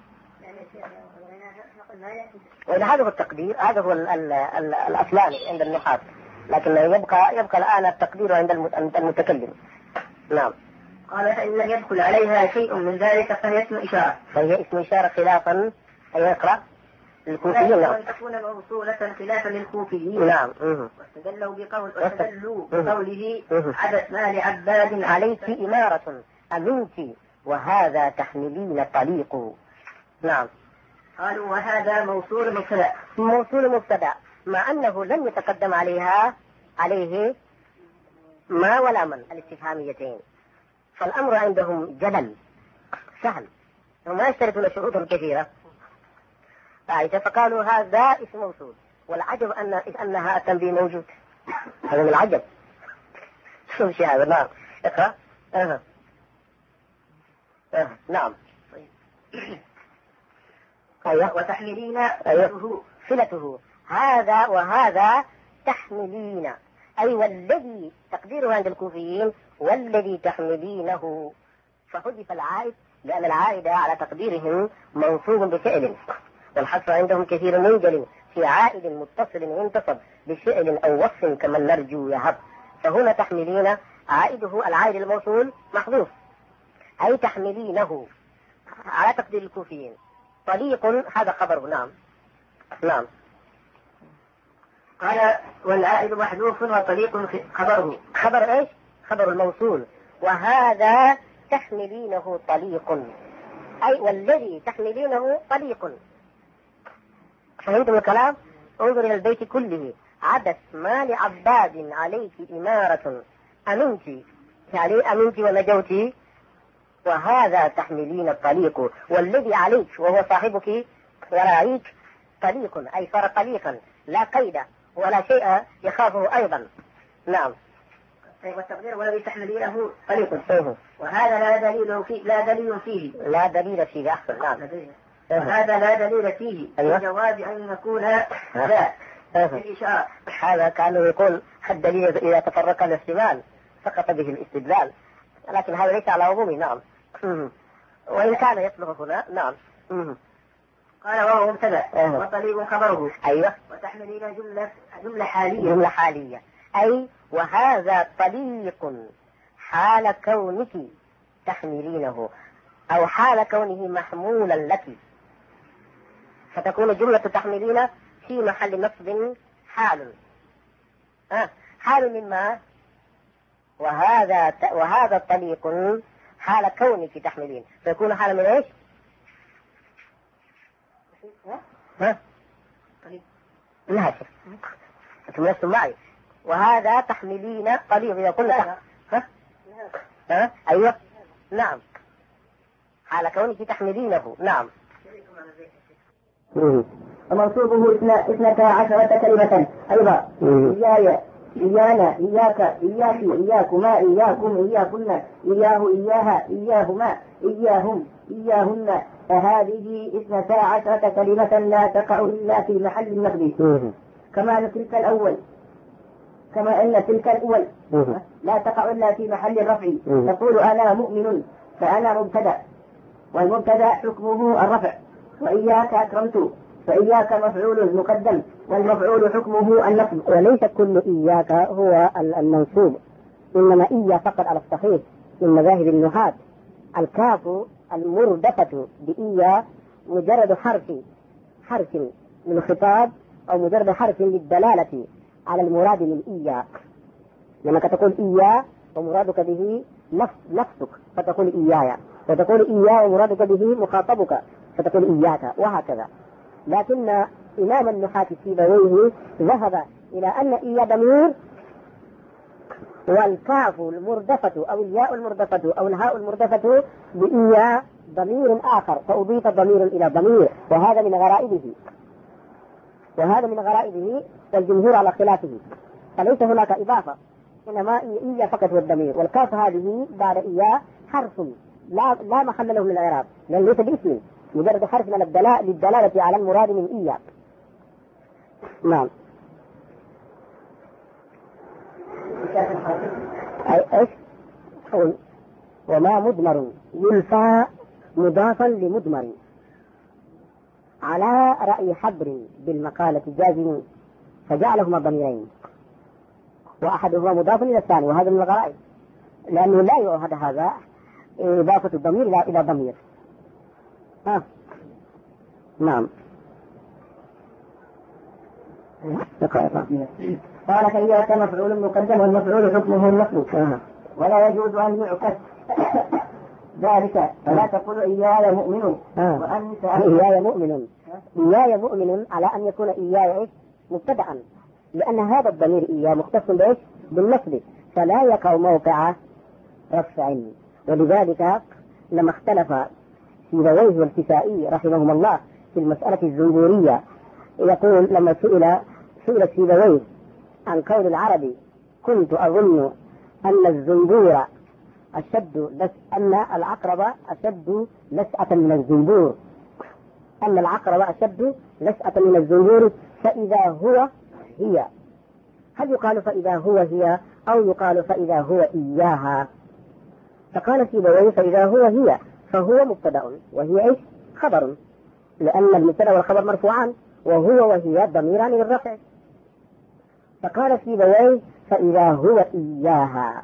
وإذا هذا هو التقدير، هذا هو ال ال ال الأصلاني عند النحاة، لكن يبقى يبقى الآن التقدير عند المتكلم. نعم. قال فإن لم يدخل عليها شيء من ذلك فهي اسم إشارة. فهي اسم إشارة خلافا أن يقرأ الكوفيين. نعم. تكون موصولة خلافا للكوفيين. نعم. واستدلوا بقول واستدلوا بقوله عدت ما لعباد عليك إمارة أمنت وهذا تحملين طليق. نعم. قالوا وهذا موصول مبتدأ. موصول مبتدأ مع أنه لم يتقدم عليها عليه ما ولا من الاستفهاميتين، فالأمر عندهم جلل سهل، وما يشترطون شروطا كثيرة، فقالوا هذا اسم موصول، والعجب أن أنها التنبيه موجود. هذا من العجب. شو شيء هذا. نعم، اقرأ. أه. أه. نعم. أيوة. وتحملين أيوة. صلته هذا وهذا تحملين، أي والذي تقديره عند الكوفيين والذي تحملينه، فحذف العائد لأن العائد على تقديرهم منصوب بفعل، والحصر عندهم كثير منجل في عائد متصل ينتصب بفعل أو وصف كما نرجو يهب، فهنا تحملين عائده العائد الموصول محذوف، أي تحملينه على تقدير الكوفيين. طليق هذا خبره. نعم. نعم. قال والعائد محذوف وطليق خبره. خبر ايش؟ خبر الموصول. وهذا تحملينه طليق، أي والذي تحملينه طليق. فهمتم الكلام؟ انظر إلى البيت كله. عدت ما لعباد عليك إمارة أمنت، يعني أمنت ونجوت، وهذا تحملين الطليق، والذي عليك وهو صاحبك وراعيك طليق، أي صار طليقا لا قيد ولا شيء يخافه أيضا. نعم. والتقدير والذي تحملينه طليق، وهذا لا دليل فيه لا دليل فيه لا دليل فيه أحسن. نعم. وهذا لا دليل فيه الجواز أن يكون ذا الإشارة. هذا كانوا يقول الدليل إذا تفرق الاحتمال سقط به الاستدلال، لكن هذا ليس على عمومه. نعم. وإن كان يصلح هنا. نعم. قال وهو مبتدأ وطليق خبره. أيوة. وتحملين جملة جملة حالية. جملة حالية، أي وهذا طليق حال كونك تحملينه، أو حال كونه محمولا لك، فتكون جملة تحملين في محل نصب حال. آه. حال مما وهذا ت... وهذا طليق حال كونك تحملين، فيكون حال من ايش؟ ها؟ طليق. لا شك. انتم لستم معي. وهذا تحملين طليق إذا قلنا ها؟ ها؟ أيوة. نعم. حال كونك تحملينه. نعم. ومنصوبه اثنتا عشرة كلمة أيضا. إياي إيانا إياك إياك إياكما إياكم إياكن إياه إياها إياهما إياهم إياهن، فهذه اثنتا عشرة كلمة لا تقع إلا في محل النقد، كما أن تلك الأول كما أن تلك الأول لا تقع إلا في محل الرفع. تقول أنا مؤمن، فأنا مبتدأ، والمبتدأ حكمه الرفع وإياك أكرمت، فإياك مفعول مقدم والمفعول حكمه النصب. وليس كل إياك هو المنصوب، إنما إيا فقط على الصحيح من مذاهب النحاة. الكاف المردفة بإيا مجرد حرف حرف من خطاب أو مجرد حرف للدلالة على المراد من إيا. لما تقول إيا ومرادك به نفس نفسك فتقول إيايا، وتقول إيا ومرادك به مخاطبك فتقول إياك، وهكذا. لكن إمام النحاة سيبويه ذهب إلى أن إيا ضمير، والكاف المردفة أو الياء المردفة أو الهاء المردفة بإيا ضمير آخر، فأضيف ضمير إلى ضمير، وهذا من غرائبه وهذا من غرائبه والجمهور على خلافه. فليس هناك إضافة، إنما إيا فقط هو الضمير، والكاف هذه بعد إيا حرف لا لا محل له من الإعراب، لأن ليس باسم، مجرد حرف من الدلالة للدلالة على المراد من إيا. نعم. أي إيش؟ وما مدمر يلفى مضافا لمدمر على رأي حبر بالمقالة جازم فجعلهما ضميرين، وأحدهما مضاف إلى الثاني، وهذا من الغرائب، لأنه لا يعهد هذا إضافة الضمير إلى إلى ضمير. ها نعم. قال فإياك مفعول مقدم والمفعول حكمه النصب، ولا يجوز أن يعكس ذلك، فلا تقول إياي مؤمن وأنت إياي مؤمن. إياي مؤمن على أن يكون إياي مبتدأ، لأن هذا الضمير إياه مختص بإيش؟ بالنصب، فلا يقع موقع رفع. ولذلك لما اختلف سيبويه والكسائي رحمهما الله في المسألة الزنبورية، يقول لما سئل سئل سيبويه عن قول العربي كنت أظن أن الزنبور أشد لس أن العقرب أشد لسعة من الزنبور أن العقرب أشد لسعة من الزنبور فإذا هو هي، هل يقال فإذا هو هي أو يقال فإذا هو إياها؟ فقال سيبويه فإذا هو هي فهو مبتدأ وهي إيش؟ خبر، لأن المبتدأ والخبر مرفوعان، وهو وهي ضميران للرفع. فقال سيبويه فإذا هو إياها،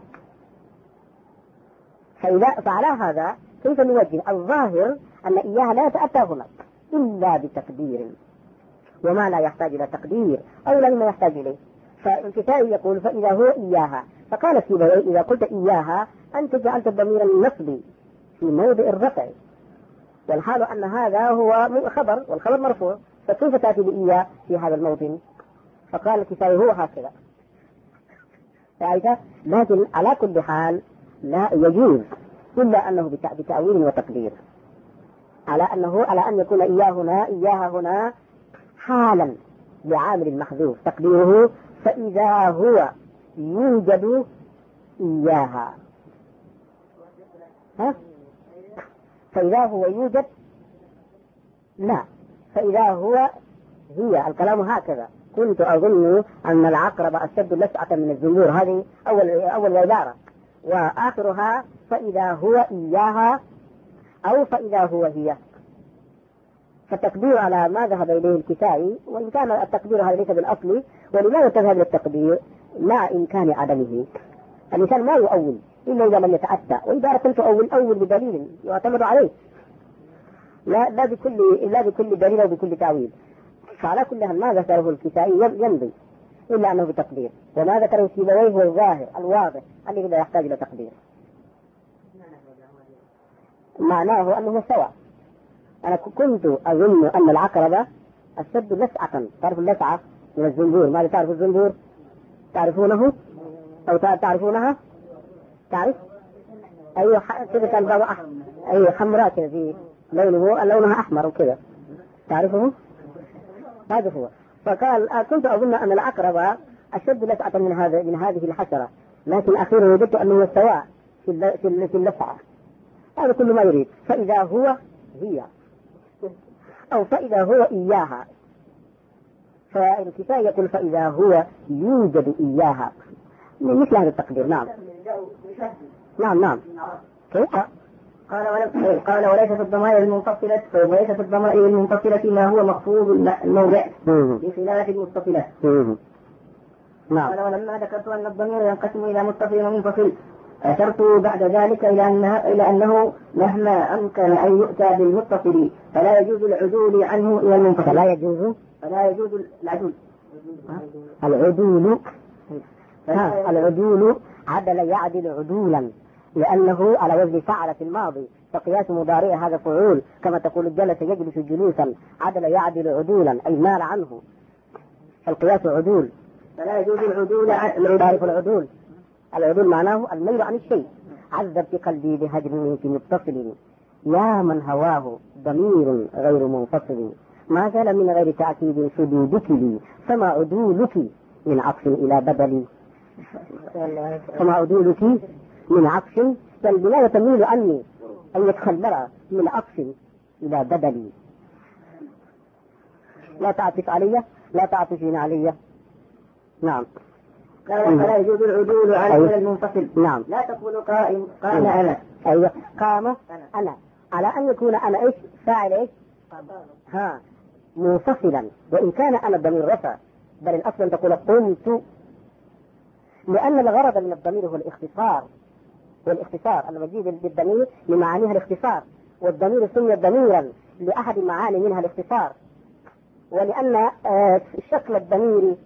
فإذا فعلى هذا كيف نوجه؟ الظاهر أن إياها لا يتأتى هنا إلا بتقدير، وما لا يحتاج إلى تقدير أو لما يحتاج إليه. فالكتاب يقول فإذا هو إياها، فقال سيبويه إذا قلت إياها أنت جعلت الضمير النصب في موضع الرفع، والحال أن هذا هو خبر والخبر مرفوع، فكيف تأتي بإياه في هذا الموطن؟ فقال الكتاب هو هكذا. لكن على كل حال لا يجوز إلا أنه بتأويل وتقدير، على أنه على أن يكون إياه هنا إياها هنا حالا لعامل محذوف تقديره فإذا هو يوجد إياها. ها؟ فإذا هو يوجد لا، فإذا هو هي. الكلام هكذا، كنت أظن أن العقرب أشد لسعة من الزنبور، هذه أول أول عبارة، وآخرها فإذا هو إياها أو فإذا هو هي. فالتقدير على ما ذهب إليه الكسائي، وإن كان التقدير هذا ليس بالأصل، ولماذا تذهب للتقدير مع إمكان عدمه؟ الإنسان ما يؤول إلا إذا لم يتأتى، وإذا كنت أول أول بدليل يعتمد عليه، لا لا بكل لا بكل دليل أو بكل تعويل. فعلى كل حال ما ذكره الكسائي يمضي إلا أنه بتقدير، وما ذكره سيبويه هو الظاهر الواضح الذي لا يحتاج إلى تقدير. معناه أنه سواء. أنا كنت أظن أن العقربة أشد لسعة، تعرف اللسعة من الزنبور، ماذا تعرف الزنبور؟ تعرفونه أو تعرفونها؟ تعرف؟ أيوة كذا كان بعض أحمر، أيوة حمراء كذا في لونه لونها أحمر وكذا، تعرفه؟ هذا هو. فقال كنت أظن أن العقربة أشد لسعة من هذا من هذه الحشرة، لكن أخيرا وجدت أنه سواء في في اللسعة. هذا كل ما يريد. فإذا هو هي أو فإذا هو إياها، فالكتاب يقول فإذا هو يوجد إياها، مثل هذا التقدير. نعم نعم نعم. كيف؟ قال ولم قال وليس في الضمائر المنفصلة وليس في الضمائر المنفصلة ما هو مخفوض الموضع بخلاف المتصلة. نعم. قال ولما ذكرت أن الضمير ينقسم إلى متصل ومنفصل أشرت بعد ذلك إلى أنه, إلى أنه مهما أمكن أن يؤتى بالمتصل فلا يجوز العدول عنه إلى المنفصل. فلا يجوز فلا يجوز العدول العدول العدول عدل يعدل عدولا لأنه على وزن فعل في الماضي فقياس مضارع هذا فعول كما تقول جلس يجلس جلوسا عدل يعدل عدولا أي مال عنه فالقياس عدول. فلا يجوز العدول عن تعرف العدول؟ العدول معناه الميل عن الشيء. عذبت قلبي بهجر في متصل يا من هواه ضمير غير منفصل ما زال من غير تأكيد حدودك لي فما عدولك من عطف إلى بدل فما عدولك من عطف فالبناية تميل عني أن يتخلر من عطف إلى بدل. لا تعطف علي لا تعطفين علي. نعم. فلا يجوز العدول عن أيوة. المنفصل. نعم. لا تقول قائم قام أنا. أيوة. قام أنا. أنا على أن يكون أنا إيش فاعل إيش ها منفصلا وإن كان أنا الضمير رفع بل الأصل أن تقول قمت لأن الغرض من الضمير هو الاختصار والاختصار المجيد بالضمير لمعانيها الاختصار والضمير سمي ضميرا لأحد معاني منها الاختصار ولأن شكل الضمير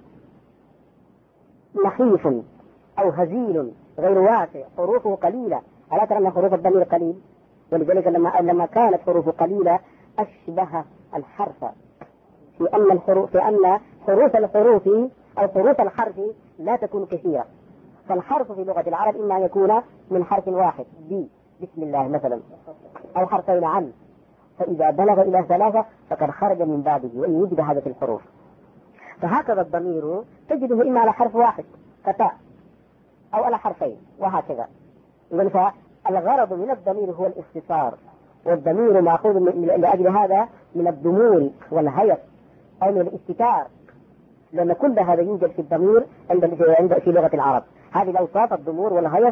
نحيف أو هزيل غير واسع حروفه قليلة. ألا ترى أن حروف الضمير قليل ولذلك لما لما كانت حروفه قليلة أشبه الحرف في أن الحروف في أن حروف الحروف أو حروف الحرف لا تكون كثيرة فالحرف في لغة العرب إما أن يكون من حرف واحد بي بسم الله مثلا أو حرفين عن فإذا بلغ إلى ثلاثة فقد خرج من بابه وإن وجد هذا في الحروف. فهكذا الضمير تجده إما على حرف واحد كتاء أو على حرفين وهكذا. إذن فالغرض من الضمير هو الاختصار والضمير مأخوذ لأجل هذا من الضمور والهيئ أو من الاستتار لأن كل هذا يوجد في الضمير عند في لغة العرب. هذه الأوصاف الضمور والهيئ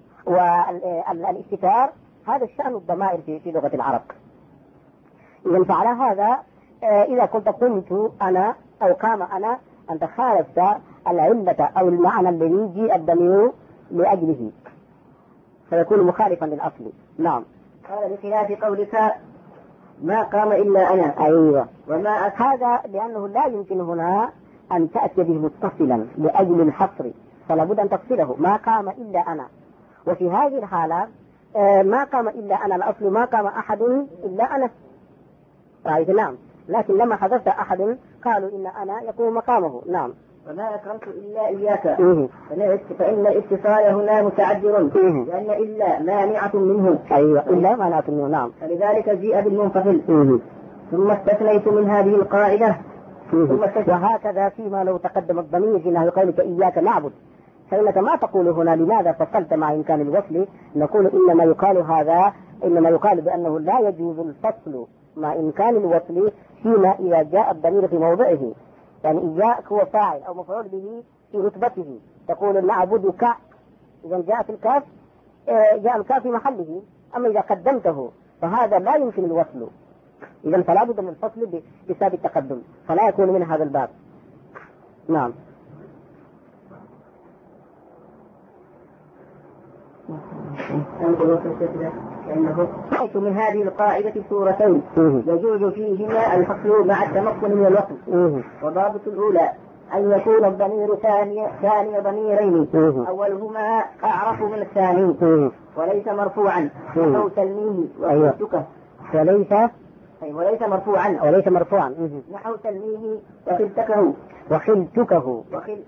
والاستتار هذا الشأن الضمائر في في لغة العرب. إذن فعلى هذا إذا قلت قمت أنا أو قام أنا أنت خالفت العلة أو المعنى الذي يجي الضمير لأجله فيكون مخالفا للأصل. نعم. قال بخلاف قولك ما قام إلا أنا. أيوة. وما هذا لأنه لا يمكن هنا أن تأتي به متصلا لأجل الحصر فلا بد أن تفصله ما قام إلا أنا. وفي هذه الحالة ما قام إلا أنا الأصل ما قام أحد إلا أنا. رأيت؟ نعم. لكن لما حذفت أحد قالوا إن أنا يقوم مقامه. نعم. وما أكرمت إلا إياك فإن الاتصال هنا متعذر لأن إلا مانعة منه. أيوة إلا مانعة منه. نعم. فلذلك جيء بالمنفصل ثم استثنيت من هذه القاعدة ثم وهكذا فيما لو تقدم الضمير في نحو قولك إياك نعبد فإنك ما تقول هنا لماذا فصلت مع إمكان الوصل نقول إنما يقال هذا إنما يقال بأنه لا يجوز الفصل مع إمكان الوصل فيما إذا جاء الضمير في موضعه يعني إياك هو فاعل أو مفعول به في رتبته تقول نعبدك إذا جاءت الكاف جاء الكاف في محله. أما إذا قدمته فهذا لا يمكن الوصل إذا فلا بد من الفصل بسبب التقدم فلا يكون من هذا الباب. نعم. رأيت من هذه القاعدة سورتين يجوز فيهما الفصل مع التمكن من الوصل. وضابط الأولى أن يكون الضمير ثاني ثاني ضميرين أولهما أعرف من الثاني وليس مرفوعا نحو تلميه وخلتك وليس وليس مرفوعا وليس مرفوعا نحو تلميه وخلتكه وخلتكه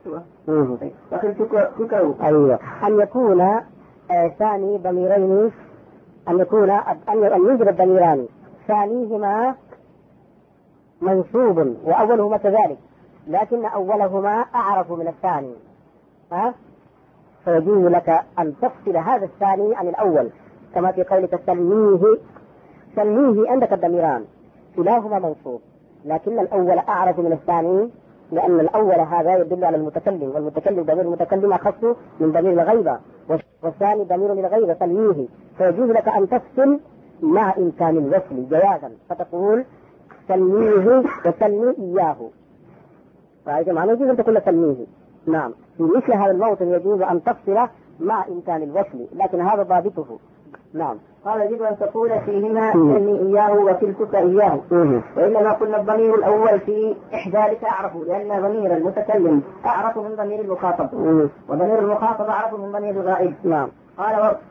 وخلتكه. أيوة. أن يكون ثاني ضميرين أن يكون أن يوجد الضميران ثانيهما منصوب وأولهما كذلك لكن أولهما أعرف من الثاني ها فيجوز لك أن تفصل هذا الثاني عن الأول كما في قولك سلميه سلميه عندك الضميران كلاهما منصوب لكن الأول أعرف من الثاني لأن الأول هذا يدل على المتكلم والمتكلم ضمير المتكلم أخص من ضمير الغيبة. والثاني ضمير للغير تلميه، فيجوز لك أن تفصل مع إمكان الوصل جوازا، فتقول تلميه وتلمي إياه، فهذا معنى يجوز أن تقول تلميه. نعم، في مثل هذا الموطن يجوز أن تفصل مع إمكان الوصل، لكن هذا ضابطه. نعم. قال يجب أن تقول فيهما تلمي إياه وتلكك إياه، وإنما قلنا الضمير الأول في إحدى لك أعرف، لأن ضمير المتكلم أعرف من ضمير المخاطب، وضمير المخاطب أعرف من ضمير الغائب. نعم. قال و...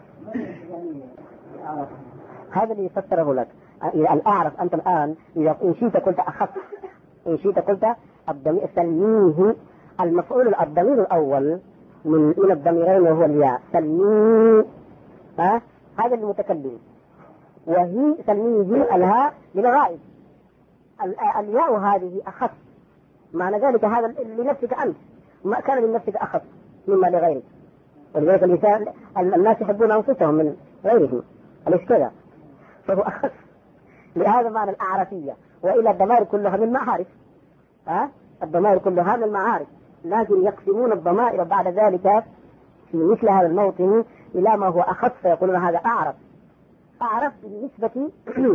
هذا اللي يفسره لك الأعرف. أنت الآن إذا إن شئت قلت أخف، إن شئت قلت الضمير تلميه، المفعول الضمير الأول من من الضميرين وهو الياء، تلميه ها هذا المتكلم، وهي تلميه الهاء للغائب. الياء هذه أخف، معنى ذلك هذا لنفسك أنت، ما كان لنفسك أخف مما لغيرك، ولذلك الإنسان الناس يحبون أنفسهم من غيرهم، أليس كذا؟ فهو أخف، لهذا معنى الأعرفية. وإلى الضمائر كلها من معارف، ها الضمائر كلها من معارف، لكن يقسمون الضمائر بعد ذلك في مثل هذا الموطن إلى ما هو أخف، فيقولون هذا أعرف. أعرف بالنسبة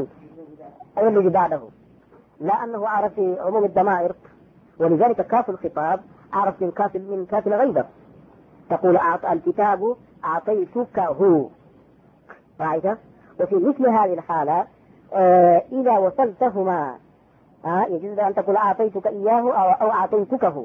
أي الذي بعده، لا أنه أعرف في عموم الضمائر، ولذلك كاف الخطاب أعرف من كاف من كاف الغيبة، تقول أعطى الكتاب أعطيتك هو، رأيت؟ وفي مثل هذه الحالة آه إذا وصلتهما آه يجوز أن تقول أعطيتك إياه أو, أو أعطيتكه،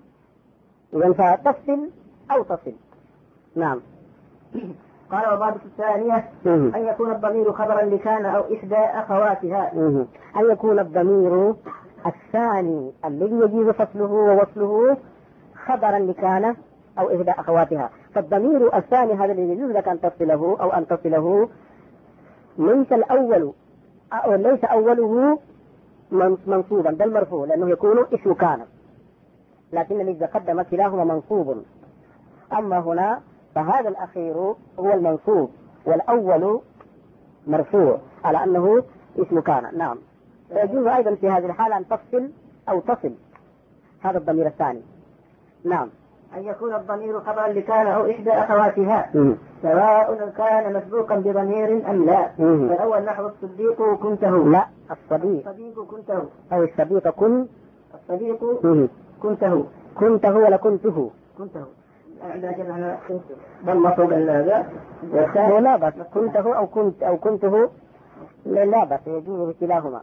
إذا فتفصل أو تصل. نعم. قال وضابط الثانية أن يكون الضمير خبرا لكان أو إحدى أخواتها، أن يكون الضمير الثاني الذي يجوز فصله ووصله خبرا لكان أو إحدى أخواتها. فالضمير الثاني هذا الذي يجوز لك أن تصله أو أن تصله ليس الأول أو ليس أوله منصوبا بل مرفوع، لأنه يكون اسم كان، لكن الذي قدم كلاهما منصوب. أما هنا فهذا الأخير هو المنصوب والأول مرفوع على أنه اسم كان. نعم. فيجوز أيضا في هذه الحالة أن تفصل أو تصل هذا الضمير الثاني. نعم. أن يكون الضمير خبرا لكان أو إحدى أخواتها سواء كان مسبوقا بضمير أم لا. فالأول نحو الصديق كنته، لا الصديق الصديق كنته، أو الصديق كن، الصديق كنته، كنته ولا كنته، كنته عندنا ضمته هذا لا بس كنته أو كنت أو كنته لا بس يجوز كلاهما.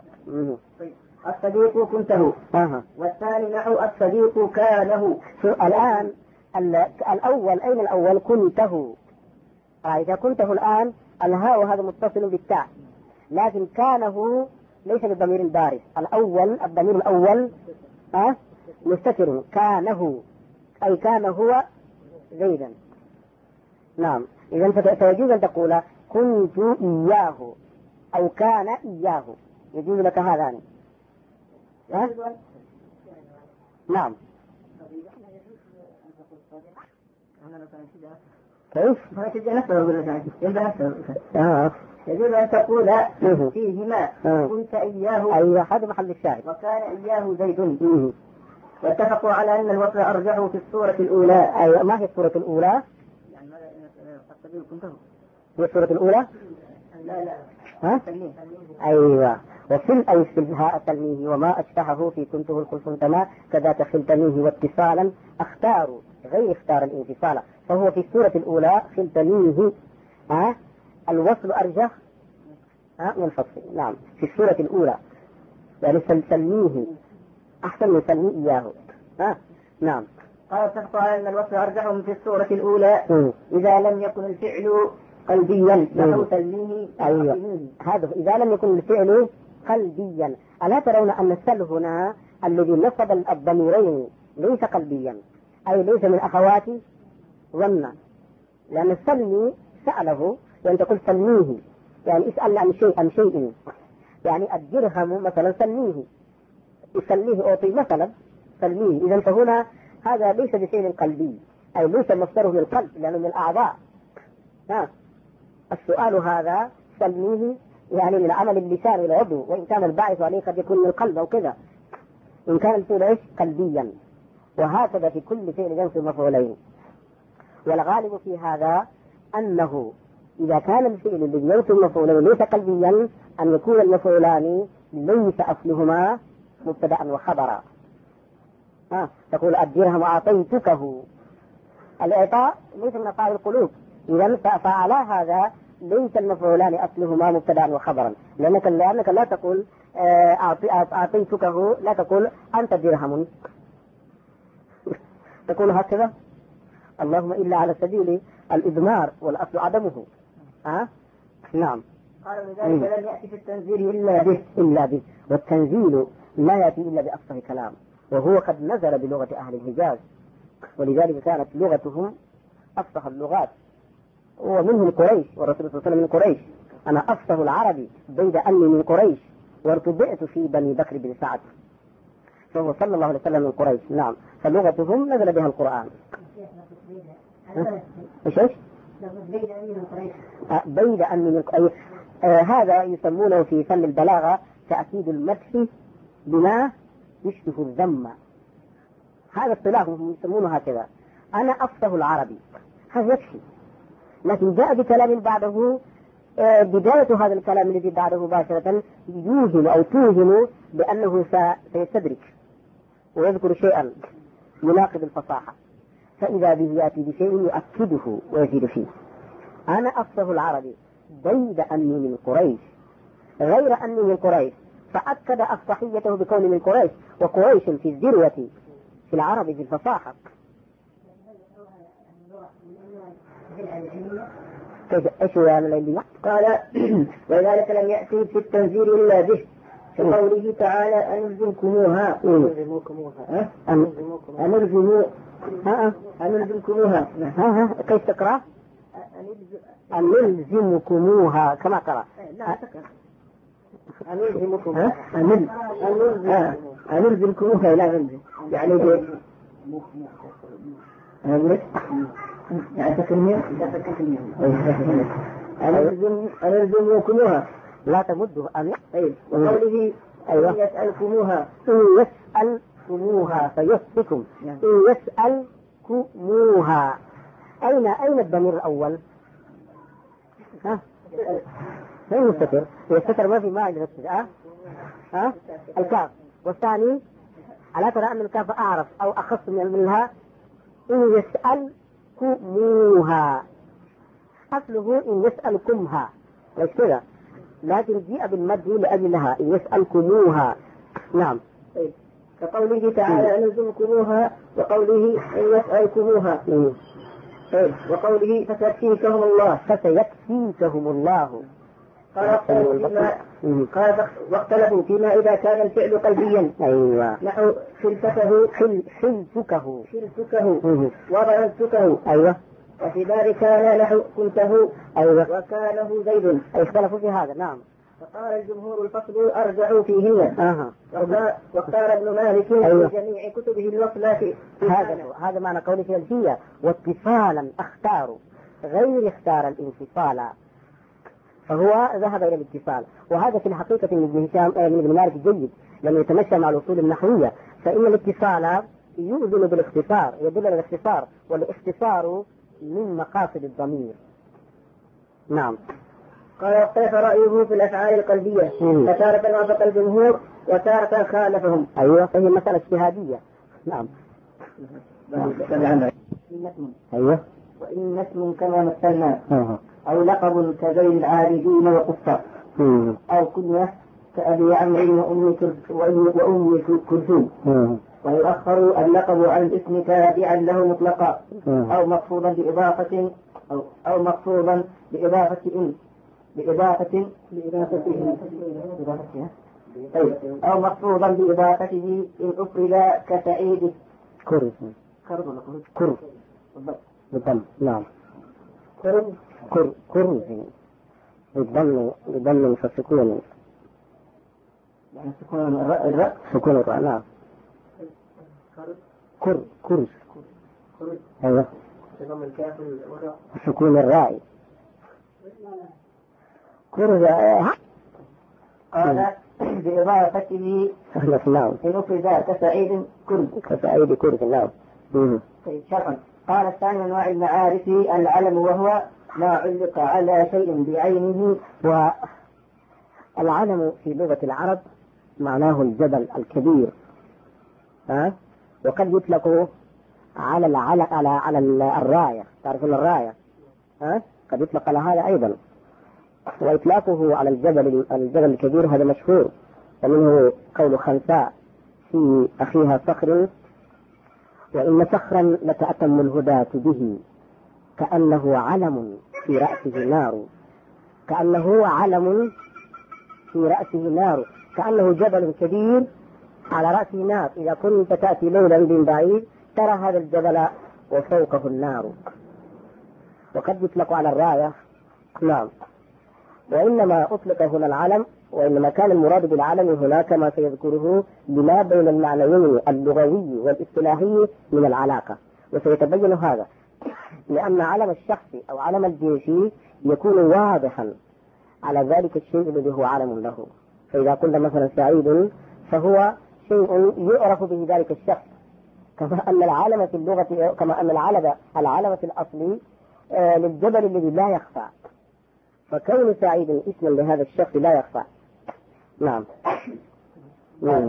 الصديق كنته أه. والثاني نحو الصديق كانه. الآن الأول أين الأول؟ كنته. إذا كنته الآن الهاء هذا متصل بالتاء، لكن كانه ليس بالضمير البارز. الأول الضمير الأول أه؟ مستتر، كانه أي كان هو زيدا. نعم. إذا فيجوز أن تقول كنت إياه أو كان إياه، يجوز لك هذان. أه؟ نعم. كيف؟ آه. يجوز أن تقول فيهما كنت إياه، أي هذا محل الشاهد، وكان إياه زيد. واتفقوا على أن الوصل أرجحه في الصورة الأولى. أيوة. ما هي الصورة الأولى؟ يعني الصديق كنته هي الصورة الأولى؟ لا لا ها؟ أيوة. وفي الأيسها التلميه وما أشبهه في كنته الخلف تما كذاك خلتنيه واتصالا اختاروا غير اختار الانفصال، فهو في السورة الأولى خلتنيه ها الوصل أرجح ها من الفصل. نعم. في السورة الأولى يعني سلميه أحسن من سلمي إياه. ها نعم. قال اتفقوا على أن الوصل أرجح في السورة الأولى م. إذا لم يكن الفعل قلبيا نحو تلميه. أيوة. هذا إذا لم يكن الفعل قلبيا. ألا ترون أن السل هنا الذي نصب الضميرين ليس قلبيا، أي ليس من أخوات ظن، لأن السلمي سأله يعني تقول سلميه، يعني اسأل عن شيء عن شيء، يعني الدرهم مثلا سلميه، يسلميه أعطي مثلا سلميه. إذا فهنا هذا ليس بشيء قلبي، أي ليس مصدره من القلب لأنه من الأعضاء. ها السؤال هذا سلميه يعني من عمل اللسان والعضو، وإن كان الباعث عليه قد يكون من القلب أو كذا، إن كان الفعل إيش قلبيا. وهكذا في كل فعل ينصب مفعولين. والغالب في هذا أنه إذا كان الفعل الذي يوصل مفعولا ليس قلبيا أن يكون المفعولان ليس أصلهما مبتدأ وخبرا. آه. تقول الدرهم أعطيتكه، الإعطاء ليس من أفعال القلوب، إذا فعلى هذا ليس المفعولان أصلهما مبتدأ وخبرا، لأنك لأنك لا تقول أعطيتكه، لا تقول أنت درهم، تقول هكذا اللهم إلا على سبيل الإضمار والأصل عدمه. ها؟ نعم. قال لذلك لم يأتي في التنزيل إلا به إلا به، والتنزيل لا يأتي إلا بأفصح كلام، وهو قد نزل بلغة أهل الحجاز، ولذلك كانت لغتهم أفصح اللغات، ومنهم قريش، والرسول صلى الله عليه وسلم من قريش، أنا أفصح العربي بيد أني من قريش وارتبعت في بني بكر بن سعد، فهو صلى الله عليه وسلم من قريش. نعم، فلغتهم نزل بها القرآن. ايش ايش؟ بيد أني من قريش. آه هذا يسمونه في فن البلاغة تأكيد المدح بما يشبه الذم، هذا اصطلاح يسمونه هكذا، أنا أفصح العربي، هذا يكفي. لكن جاء بكلام بعده، آه بداية هذا الكلام الذي بعده مباشرة يوهم أو توهم بأنه سيستدرك ويذكر شيئا يناقض الفصاحة، فإذا به يأتي بشيء يؤكده ويزيد فيه. أنا أفصح العربي بيد أني من قريش، غير أني من قريش، فأكد أفصحيته بكون من قريش، وقريش في الذروة في العرب في الفصاحة. ايش هو العلمية؟ قال ولذلك لم يأتي في التنزيل إلا به، كقوله تعالى أنلزمكموها أنلزمكموها أنلزمكموها ها ها كيف تقرأ؟ أنلزمكموها كما قرأ. أنلزمكموها أنلزمكموها لا نلزم يعني يعني تكلمين أنلزم أنلزمكموها لا تمده أن طيب. وقوله أيوة. إن يسألكموها إن يسألكموها فيسألكم إن يسألكموها، أين أين الضمير الأول؟ ها؟ فين مستتر؟ يستتر ما في ما عندنا الستر. ها؟ ها؟ الكاف. والثاني ألا ترى أن الكاف أعرف أو أخص منها؟ إن يسألكموها أصله إن يسألكمها، ليش كذا؟ لكن جاء بالمد لأجلها إن يسألكموها. نعم. طيب. كقوله تعالى أنلزمكموها، وقوله إن يسألكموها. طيب. وقوله فسيكفيكهم الله فسيكفيكهم الله. قال واختلفوا فيما إذا كان الفعل قلبيا. أيوة. نحو خلفته خلفكه خلفكه وظننتكه. أيوة. وفي ذلك كان نحو كنته. أيوة. وكانه زيد. اختلفوا في هذا. نعم. فقال الجمهور الفصل أرجعوا فيهن. أها. واختار ابن مالك أيوة. في جميع كتبه الوصلة في هذا هذا معنى قوله في الفية واتصالا اختاروا غير اختار الانفصال، فهو ذهب إلى الاتصال، وهذا في الحقيقة من ابن هشام من ابن مالك جيد لأنه يتمشى مع الأصول النحوية، فإن الاتصال يؤذن بالاختصار، يدل على الاختصار، والاختصار من مقاصد الضمير. نعم. قال واختلف رأيه في الأفعال القلبية، فتارة وافق الجمهور وتارة خالفهم. أيوة، فهي مسألة اجتهادية. نعم. أيوة. وإن اسم كما مثلنا أو لقب كذوي العابدين وقصة، أو كنية كأبي عمرو وأم كلثوم، ويؤخر اللقب عن الاسم تابعا له مطلقا، أو مقصودا بإضافة أو أو مقصودا بإضافة إن بإضافة بإضافته أو مقصودا بإضافته إن أفرد كسعيد كرز كرز ولا كرز كرز بالضم. نعم. كرز كر كرز بالضم بالضم فالسكون يعني سكون الراء الراء سكون الراء. نعم. كر كرز كرز. أيوة. بضم الكاف والراء سكون الراء. كرز. قال بإضافته نعم. إن أفرد كسعيد كرز كسعيد كرز. نعم. طيب شرعا قال الثاني من أنواع المعارف العلم، وهو ما علق على شيء بعينه. والعلم في لغة العرب معناه الجبل الكبير، ها؟ وقد يطلق على العلق على على الراية، تعرفون الراية، ها؟ قد يطلق على هذا أيضا. وإطلاقه على الجبل الجبل الكبير هذا مشهور، ومنه قول خنساء في أخيها صخر: وإن صخرا لتأتم الهداة به كأنه علم في رأسه نار، كأنه علم في رأسه نار، كأنه جبل كبير على رأسه نار. إذا كنت تأتي ليلا من بعيد ترى هذا الجبل وفوقه النار. وقد يطلق على الراية، نعم. وإنما أطلق هنا العلم، وإنما كان المراد بالعلم هنا كما سيذكره لما بين المعنيين اللغوي والاصطلاحي من العلاقة، وسيتبين هذا لأن علم الشخص أو علم الجيش يكون واضحا على ذلك الشيء الذي هو علم له. فإذا قلنا مثلا سعيد فهو شيء يعرف به ذلك الشخص، كما أن العلم في اللغة كما أن العلم العلم في الأصل آه للجبل الذي لا يخفى، فكون سعيد اسما لهذا الشخص لا يخفى. نعم. نعم.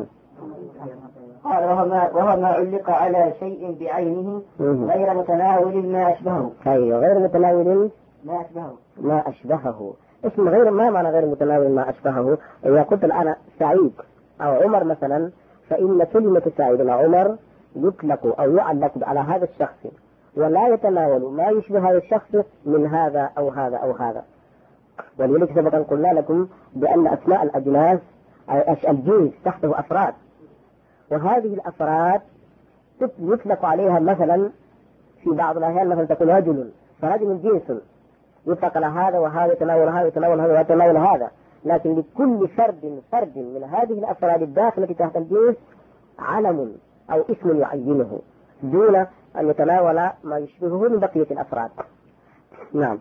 قال وهو ما, وهو ما علق على شيء بعينه غير متناول ما أشبهه. أيوة، غير متناول ما أشبهه ما أشبهه. اسم غير ما معنى غير متناول ما أشبهه؟ إذا قلت الآن سعيد أو عمر مثلا، فإن كلمة سعيد أو عمر يطلق أو يعلق على هذا الشخص ولا يتناول ما يشبه هذا الشخص من هذا أو هذا أو هذا. ولذلك سبقا قلنا لكم بأن أسماء الأجناس الجنس تحته أفراد، وهذه الأفراد يطلق عليها مثلا في بعض الأحيان مثلا تكون رجل، فرجل جنس يطلق على هذا وهذا يتناول هذا يتناول هذا ويتناول هذا، لكن لكل فرد فرد من هذه الأفراد الداخلة تحت الجنس علم أو اسم يعينه دون أن يتناول ما يشبهه من بقية الأفراد. نعم.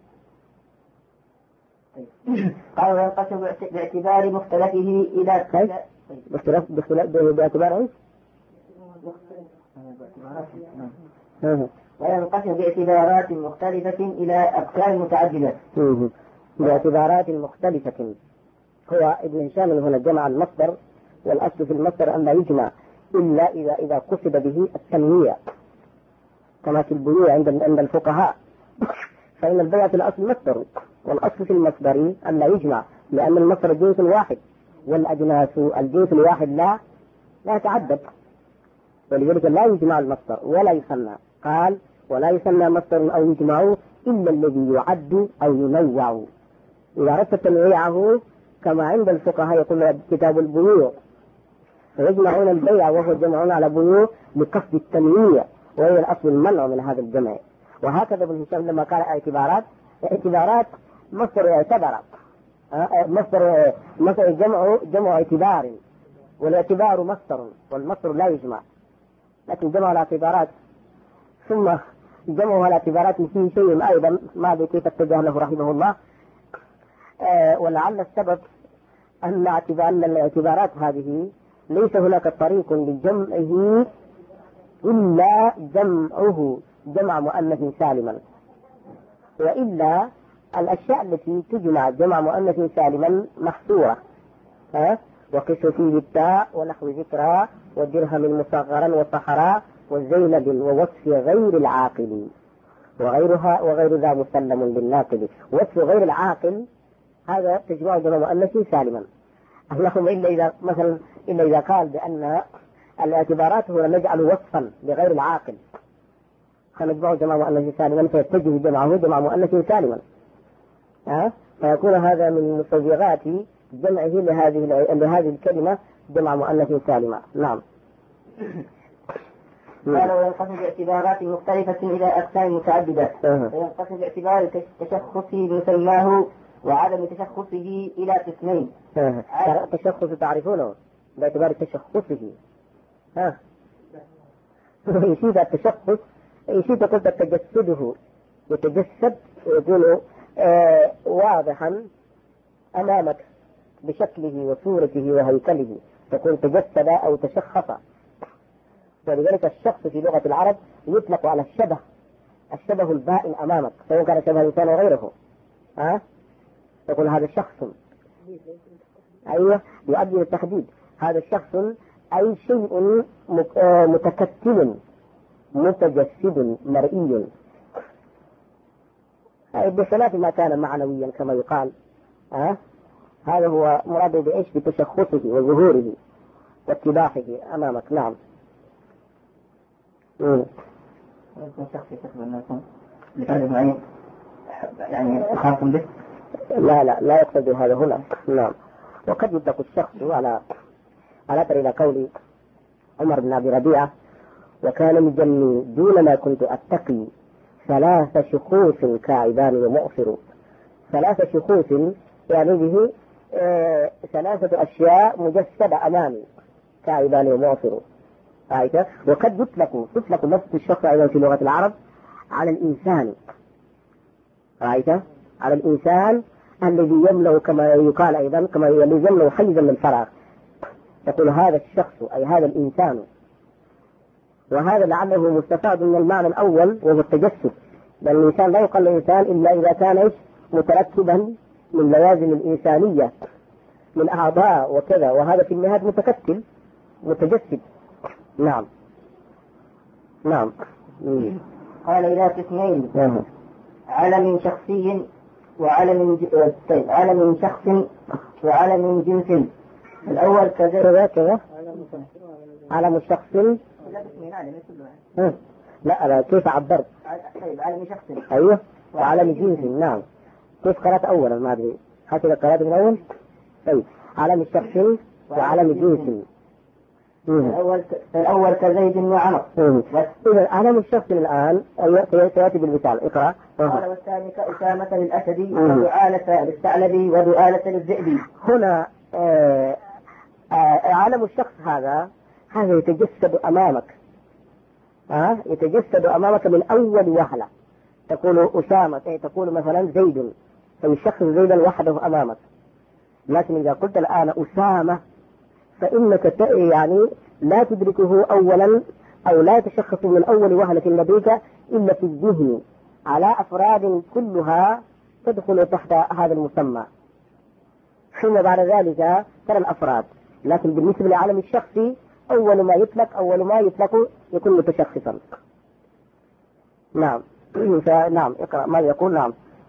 قال وينقسم باعتبار مختلفه إلى باختلاف باختلاف باعتبار ايش؟ وينقسم باعتبارات مختلفة إلى أقسام متعددة. باعتبارات مختلفة. هو ابن هشام هنا جمع المصدر، والأصل في المصدر أن لا يجمع إلا إذا إذا قصد به التنويع، كما في البيوع عند عند الفقهاء، فإن البيع في الأصل مصدر، والأصل في المصدر أن لا يجمع، لأن المصدر جنس واحد والأجناس الجنس الواحد لا لا يتعدد، ولذلك لا يجمع المصدر ولا يسمى. قال ولا يسمى مصدر أو يجمع إلا الذي يعد أو ينوع. إذا أردت تنويعه كما عند الفقهاء يقول كتاب البيوع، فيجمعون البيع وهو جمعون على بيوع لقصد التنويع، وهي الأصل المنع من هذا الجمع. وهكذا ابن هشام لما قال اعتبارات اعتبارات مصدر اعتبر، مصدر مصدر جمع جمع اعتبار، والاعتبار مصدر والمصدر لا يجمع، لكن جمع الاعتبارات ثم جمع الاعتبارات فيه شيء أيضا ما كيف اتجه له رحمه الله. آه ولعل السبب أن أن الاعتبارات هذه ليس هناك طريق لجمعه إلا جمعه جمع مؤنث سالما، وإلا الأشياء التي تجمع جمع مؤنث سالما محصورة، ها وقس فيه التاء ونحو ذكرى والدرهم مصغرا وصحراء وزينب ووصف غير العاقل وغيرها وغير ذا مسلم للناقل. وصف غير العاقل هذا تجمع جمع مؤنث سالما، اللهم إلا إذا مثلا إلا إذا قال بأن الاعتبارات هو نجعل وصفا لغير العاقل فنجمع جمع مؤنث سالما فيتجه جمعه جمع مؤنث سالما، ها فيكون هذا من مصوغات جمعه لهذه لهذه الكلمة جمع مؤنث سالما. نعم. قال وينقسم باعتبارات مختلفة إلى أقسام متعددة. وينقسم باعتبار تشخصه بمسماه وعدم تشخصه إلى قسمين. التشخص تعرفونه باعتبار تشخصه، ها يشيد التشخص يشيد قلت تجسده يتجسد ويكون آه واضحا أمامك بشكله وصورته وهيكله، تكون تجسد أو تشخص. ولذلك الشخص في لغة العرب يطلق على الشبه، الشبه البائن أمامك، سواء كان شبه الإنسان وغيره. ها؟ يقول هذا شخص، أيوة، يؤدي للتحديد. هذا الشخص أي شيء متكتل متجسد مرئي، أي بخلاف ما كان معنويا كما يقال. ها؟ هذا هو مراده بإيش؟ بتشخصه وظهوره واتباعه أمامك. نعم. يكون شخص يقصد أن يكون لفرد معين يعني خاص به؟ لا لا لا يقصد هذا هنا. نعم. وقد يطلق الشخص على على إلى قول عمر بن أبي ربيعة: وكان مجني دون ما كنت أتقي ثلاث شخوص كاعبان ومؤثر. ثلاث شخوص يعني به آه ثلاثة أشياء مجسدة أمامي كاعبان ومؤثر. رأيت؟ وقد يطلق تطلق نفس الشخص أيضا في لغة العرب على الإنسان. رأيت؟ على الإنسان الذي يملأ كما يقال أيضا كما الذي يملأ حيزا من الفراغ، يقول هذا الشخص أي هذا الإنسان. وهذا لعله مستفاد من المعنى الأول وهو التجسد، لأن الإنسان لا يقال الإنسان إلا إذا كان متركبا من لوازم الإنسانية من أعضاء وكذا، وهذا في النهاية متكتل متجسد. نعم. نعم. قال إلى قسمين: علم شخصي وعلم ج... طيب علم شخص وعلم جنس. الأول كذا كذا علم الشخص. لا لا كيف عبرت؟ طيب علم شخص. أيوه. وعلم جنس. نعم. كيف قرأت أولا؟ ما أدري هكذا قرأت من أول. طيب علم الشخص وعلم جنس. الأول الأول كزيد وعمر. إذا علم الشخص الآن سيأتي بالمثال. اقرأ. قال والثاني كأسامة للأسد ودعالة للثعلب ودعالة للذئب. هنا آه آه علم الشخص هذا هذا يتجسد أمامك. آه يتجسد أمامك من أول وهلة. تقول أسامة، أي تقول مثلا زيد، أي الشخص زيدا وحده أمامك. لكن إذا قلت الآن أسامة فإنك يعني لا تدركه أولا أو لا تشخص من أول وهلة لديك إلا في الذهن على أفراد كلها تدخل تحت هذا المسمى، ثم بعد ذلك ترى الأفراد. لكن بالنسبة لعالم الشخصي أول ما يطلق أول ما يطلق يكون متشخصا. نعم. نعم. اقرأ ما يقول. نعم.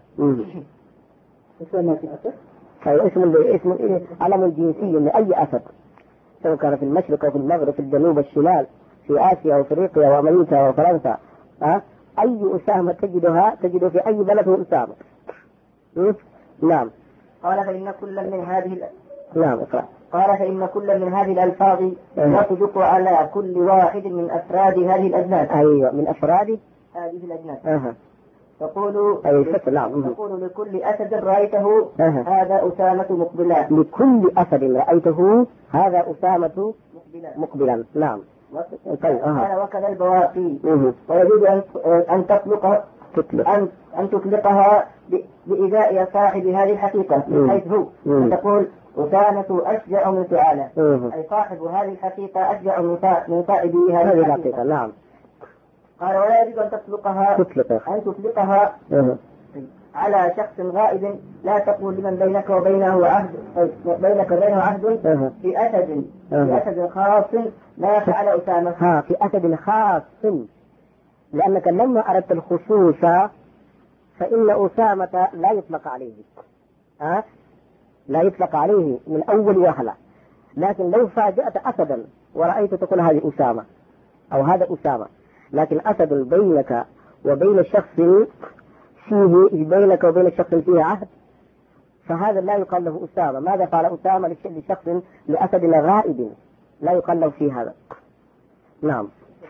اسم اسم علم الجنسي لأي أسد، سواء كان في المشرق أو في المغرب في الجنوب الشمال في آسيا وأفريقيا وأمريكا وفرنسا. أه؟ أي أسامة تجدها تجد في أي بلد هو أسامة. نعم. قال فإن كل من هذه ال... نعم. اقرأ. قال فإن كل من هذه الألفاظ يصدق على كل واحد من أفراد هذه الأجناس. أيوة من أفراد هذه الأجناس. أه. تقول أي نعم. تقول لكل أسد رأيته أه. هذا أسامة مقبلا. لكل أسد رأيته هذا أسامة مقبلا. مقبلا. نعم. طيب أه. وكذا البواقي. ويجوز أن أن تطلق تطلق أن أن تطلقها بإيذاء صاحب هذه الحقيقة من حيث هو، فتقول أسامة أشجع من فعالة، أي صاحب هذه الحقيقة أشجع من صاحب هذه الحقيقة. نعم. قال ولا يجب أن تطلقها تطلق. أن تطلقها أه. على شخص غائب، لا تقول لمن بينك وبينه عهد بينك وبينه عهد أه. في أسد أه. في أسد خاص لا فعل أسامة. ها في أسد خاص، لأنك لما أردت الخصوص فإن أسامة لا يطلق عليه. ها لا يطلق عليه من أول وهلة. لكن لو فاجأت أسدا ورأيت تقول هذه أسامة أو هذا أسامة، لكن أسد بينك وبين شخص فيه بينك وبين الشخص فيه عهد، فهذا لا يقال له أسامة. ماذا فعل أسامة لشخص لأسد غائب؟ لا يقال له في هذا. نعم.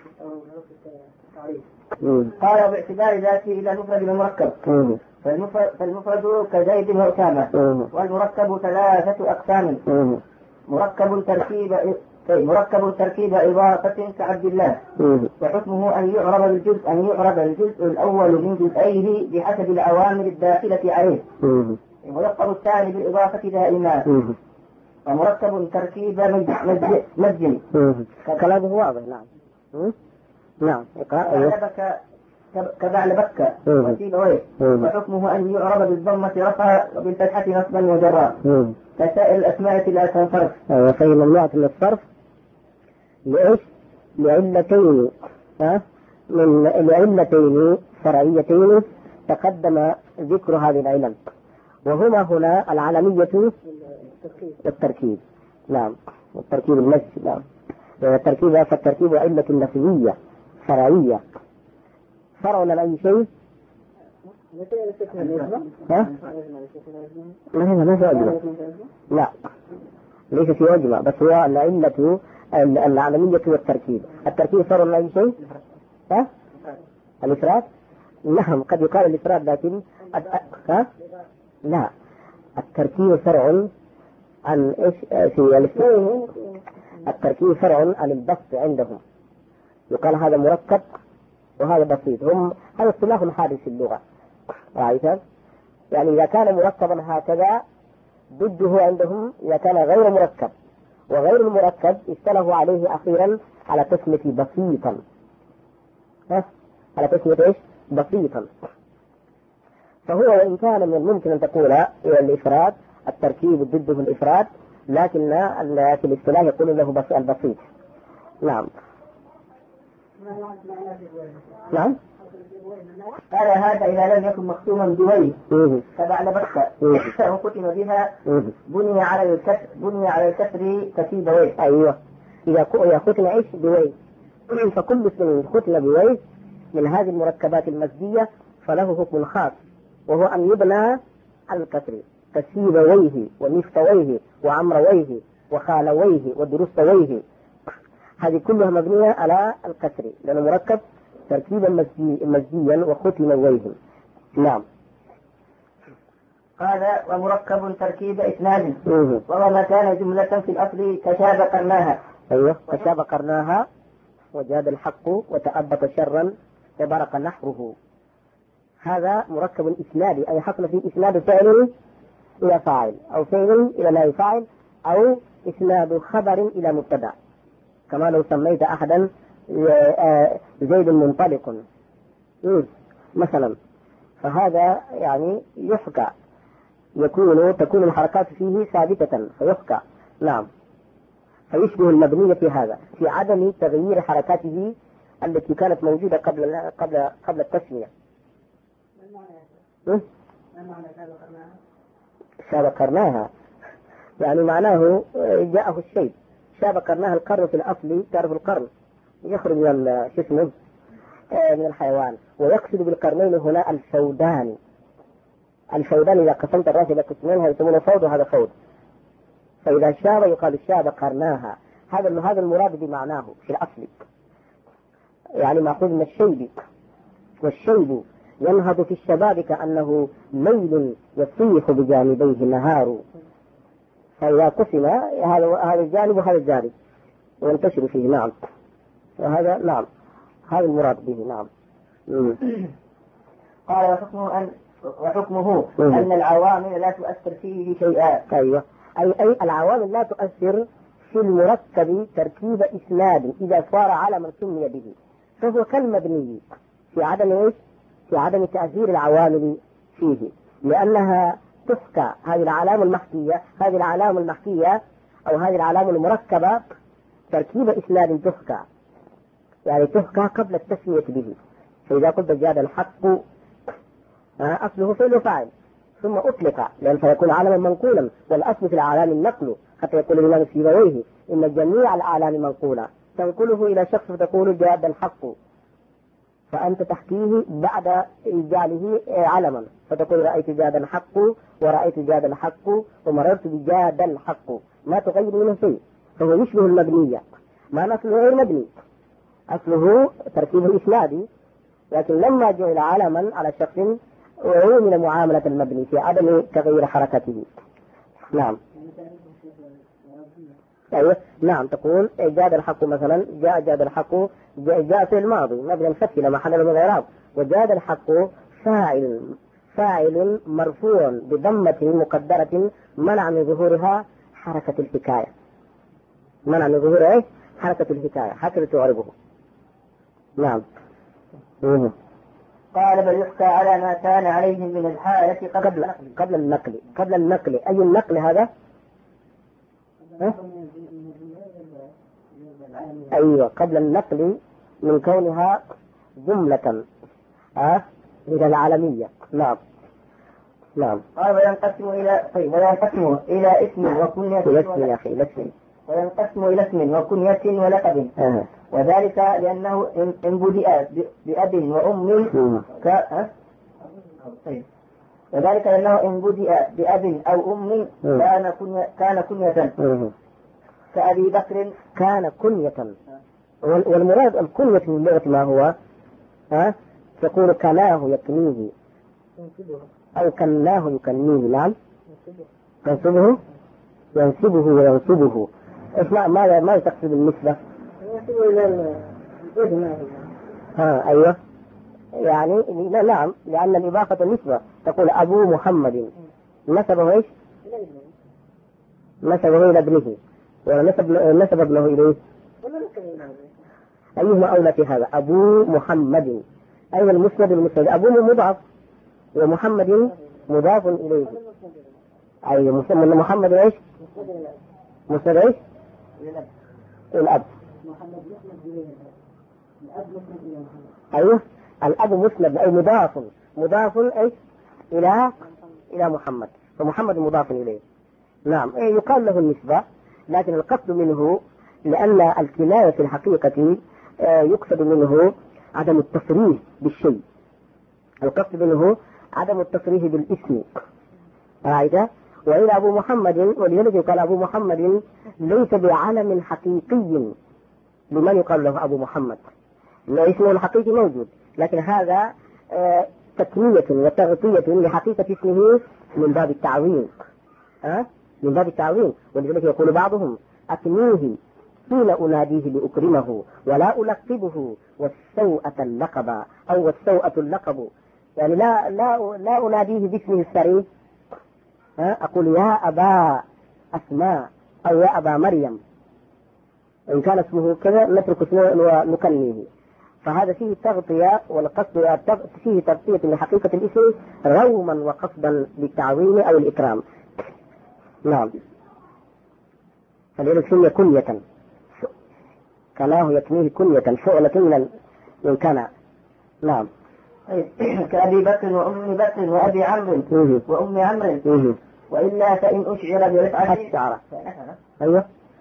قال باعتبار ذاته إلى المفرد المركب، فالمفرد, فالمفرد كزيد وأسامة، والمركب ثلاثة أقسام: مركب تركيب مركب تركيب إضافة كعبد الله، وحكمه أن يعرب الجزء أن يعرب الجزء الأول من جزئيه بحسب العوامل الداخلة عليه، ويلقب الثاني بالإضافة دائما، ومركب تركيب مزج. كلامه واضح. نعم. نعم اقرأ. كبعلبك وسيبويه، وحكمه أن يعرب بالضمة رفعا وبالفتحة نصبا وجرا كسائر الأسماء لا تنصرف. فهي ممنوعة من الصرف لإيش؟ لعلتين، ها؟ من لعلتين فرعيتين تقدم ذكر هذه العلل، وهما هنا العالمية والتركيب. نعم، والتركيب النفسي. نعم، التركيب فالتركيب علة لفظية فرعية. فرع من أي شيء؟ ها؟ لا ما في أجمع. لا ليس في أجمع، بس هو العلة العالمية والتركيب. التركيب فرع من أي شيء؟ ها؟ الإفراد؟ نعم قد يقال الإفراد، لكن ها؟ لا، التركيب فرع عن إيش في الإفراد؟ التركيب فرع عن البسط عندهم، يقال هذا مركب وهذا بسيط. هم هذا اصطلاح حادث في اللغة، رأيت؟ يعني إذا كان مركبا هكذا ضده عندهم إذا كان غير مركب، وغير المركب اصطلحوا عليه أخيرا على تسمية بسيطا. ها؟ على تسمية إيش؟ بسيطا. فهو وإن كان من الممكن أن تقول الإفراد التركيب ضده الإفراد، لكن في الاصطلاح يقول له البسيط. نعم. نعم. قال هذا إذا لم يكن مختوما بويه فبعد بكة وختم بها بني على الكسر بني على الكسر كتيب ويه. أيوه، إذا ختم إيش بويه، فكل اسم ختم بويه من هذه المركبات المزجية فله حكم خاص، وهو أن يبنى على الكسر كسيبويه ومفتويه وعمرويه وخالويه ودرستويه. هذه كلها مبنية على الكسر لأنه مركب تركيبا مزجيا وختم ويه. نعم. قال ومركب تركيب إسناد، وهو ما كان جملة في الأصل كشاب قرناها. أيوه، كشاب قرناها وجاد الحق وتأبط شرا وبرق نحره. هذا مركب إسنادي، أي حصل فيه إسناد فعل إلى فاعل، أو فعل إلى لا فاعل، أو إسناد خبر إلى مبتدأ، كما لو سميت أحدا زيد منطلق مثلا، فهذا يعني يحكى، يكون تكون الحركات فيه ثابتة فيحكى. نعم، فيشبه المبنية في هذا في عدم تغيير حركاته التي كانت موجودة قبل قبل قبل التسمية. شابكرناها يعني معناه جاءه الشيء، شابكرناها القرن في الأصل، تعرف القرن يخرج من شو اسمه من الحيوان، ويقصد بالقرنين هنا الفودان. الفودان إذا قسمت الرأس إلى قسمين هذا يسمونه فود وهذا فود، فإذا شاب يقال شابكرناها. هذا هذا المراد بمعناه في الأصل، يعني مأخوذ من الشيب، والشيب ينهض في الشباب كأنه ليل يصيح بجانبيه النهار، فإذا قسم هذا الجانب وهذا الجانب وينتشر فيه. نعم، وهذا نعم هذا المراد به. نعم. قال وحكمه أن وحكمه أن العوامل لا تؤثر فيه شيئا. أيوة، أي أي العوامل لا تؤثر في المركب تركيب إسناد إذا صار على من سمي به، فهو كالمبني في عدم إيش؟ في عدم تأثير العوامل فيه، لأنها تحكى. هذه العلامة المحكية هذه العلامة المحكية أو هذه العلامة المركبة تركيب إسناد تحكى، يعني تحكى قبل التسمية به. فإذا قلت جاد الحق أصله فعل فاعل ثم أطلق، لأن فيكون علما منقولا، والأصل في الأعلام النقل، حتى يقول الإمام السيبويه إن جميع الأعلام منقولة، تنقله إلى شخص فتقول جاد الحق، فأنت تحكيه بعد إيجاله علما، فتقول رأيت جاد الحق ورأيت جاد الحق ومررت بجاد الحق، ما تغير منه شيء، فهو يشبه المبنية، ما أصله غير مبني، أصله تركيب الإسنادي، لكن لما جعل علما على شخص وعمل معاملة المبني في عدم تغيير حركته. نعم. أيوة. نعم، تقول جاد الحق مثلا، جاء جاد الحق جاء في الماضي مبني الفتح لما حل من الإعراب، وجاد الحق فاعل فاعل مرفوع بضمة مقدرة منع من ظهورها حركة الحكاية، منع من ظهورها حركة الحكاية، هكذا تعربه. نعم. مم. قال بل يحكى على ما كان عليهم من الحالة قبل قبل قبل النقل. قبل النقل أي النقل هذا؟ ها؟ أيوة قبل النقل من كونها جملة أه؟ إلى العالمية. نعم نعم. قال وينقسم إلى طيب وينقسم إلى اسم وكنية اسم يا أخي اسم. وينقسم إلى اسم وكنية ولقب. أه. وذلك لأنه إن بدأ بأب وأم ك أه؟ طيب وذلك لأنه إن بدأ بأب أو أم كان كنية كان كنية كأبي بكر كان كنية. والمراد الكنية من اللغة ما هو؟ ها؟ تقول كناه يكنيه أو كناه يكنيه. نعم. ينسبه ينسبه وينسبه. إيش ماذا ما تقصد بالنسبة؟ ينسبه إلى الابن. ها أيوة يعني لا نعم لأن الإضافة نسبة. تقول أبو محمد نسبه إيش؟ نسبه إلى ابنه ونسب نسب ابنه إليه. أيهما أولى في هذا؟ أبو محمد أي المسند المسند. أبوه مضاف ومحمد مضاف إليه. أي مسند محمد إيش؟ مسند إيش؟ الأب. أيوه الأب مسند أي مضاف مضاف إيش؟ إلى إلى محمد فمحمد مضاف إليه. نعم أي يقال له النسبة لكن القصد منه لأن الكناية في الحقيقة يقصد منه عدم التصريح بالشيء. القصد منه عدم التصريح بالاسم. رأيت؟ وإلى أبو محمد ولذلك يقال أبو محمد ليس بعلم حقيقي لمن يقال له أبو محمد. اسمه الحقيقي موجود لكن هذا تكنية وتغطية لحقيقة اسمه من باب التعظيم. أه؟ من باب التعظيم. ولذلك يقول بعضهم أكنيه حين أناديه لأكرمه ولا ألقبه والسوءة اللقب أو والسوءة اللقب يعني لا لا لا أناديه باسمه الصريح. ها أقول يا أبا أسماء أو يا أبا مريم إن كان اسمه كذا نترك اسمه ونكنيه. فهذا فيه تغطية والقصد فيه تغطية لحقيقة الاسم روما وقصدا للتعظيم أو الإكرام. نعم. فلذلك سمي كنية كناه يكنيه كنية شؤلة من من كان. نعم. كأبي بكر وأم بكر وأبي عمرو وأم عمرو وإلا فإن أشعر برفعة أشعر. أيوه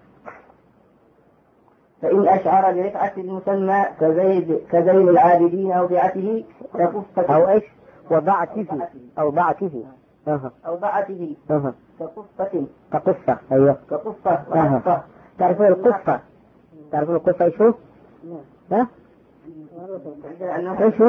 فإن أشعر برفعة المسمى كزيد كزين العابدين أو بعته أو إيش وضعته أو بعته أو بعته كقصة كقصة. أيوه كقصة وقصة. تعرفون القصة؟ تعرفون القصة إيش هو؟ ها؟ إيش هو؟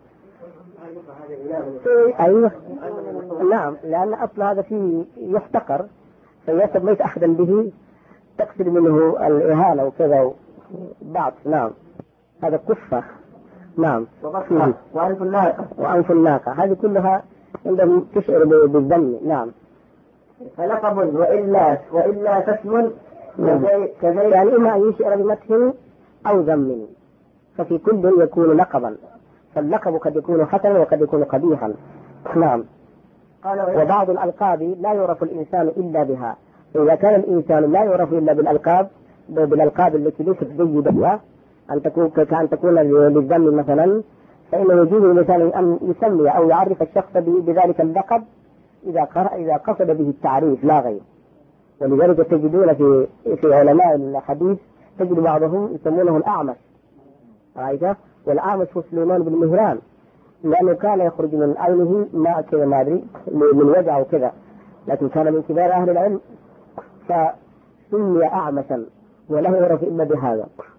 أيوه نعم لأن أصل هذا فيه يحتقر فيسب ليس أحدا به تقصد منه الإهانة وكذا بعض. نعم هذا قصة. نعم. وأنف الناقة وأنف الناقة هذه كلها عندهم تشعر بالذم. نعم. فلقب وإلا وإلا فاسم كذلك يعني إما أن يشعر بمدح أو ذم ففي كل يكون لقبا فاللقب قد يكون حسنا وقد يكون قبيحا. نعم. وبعض الألقاب لا يعرف الإنسان إلا بها. إذا كان الإنسان لا يعرف إلا بالألقاب بالألقاب التي ليست جيدة أن تكون كأن تكون للذم مثلا فإنه يجوز للإنسان أن يسمي أو يعرف الشخص بذلك اللقب إذا إذا قصد به التعريف لا غير. ولذلك تجدون في في علماء الحديث تجد بعضهم يسمونه الأعمش. رأيته؟ والأعمش هو سليمان بن مهران لأنه كان يخرج من عينه ماء كذا ما أدري من وجع وكذا لكن كان من كبار أهل العلم فسمي أعمشا وله يعرف إلا بهذا.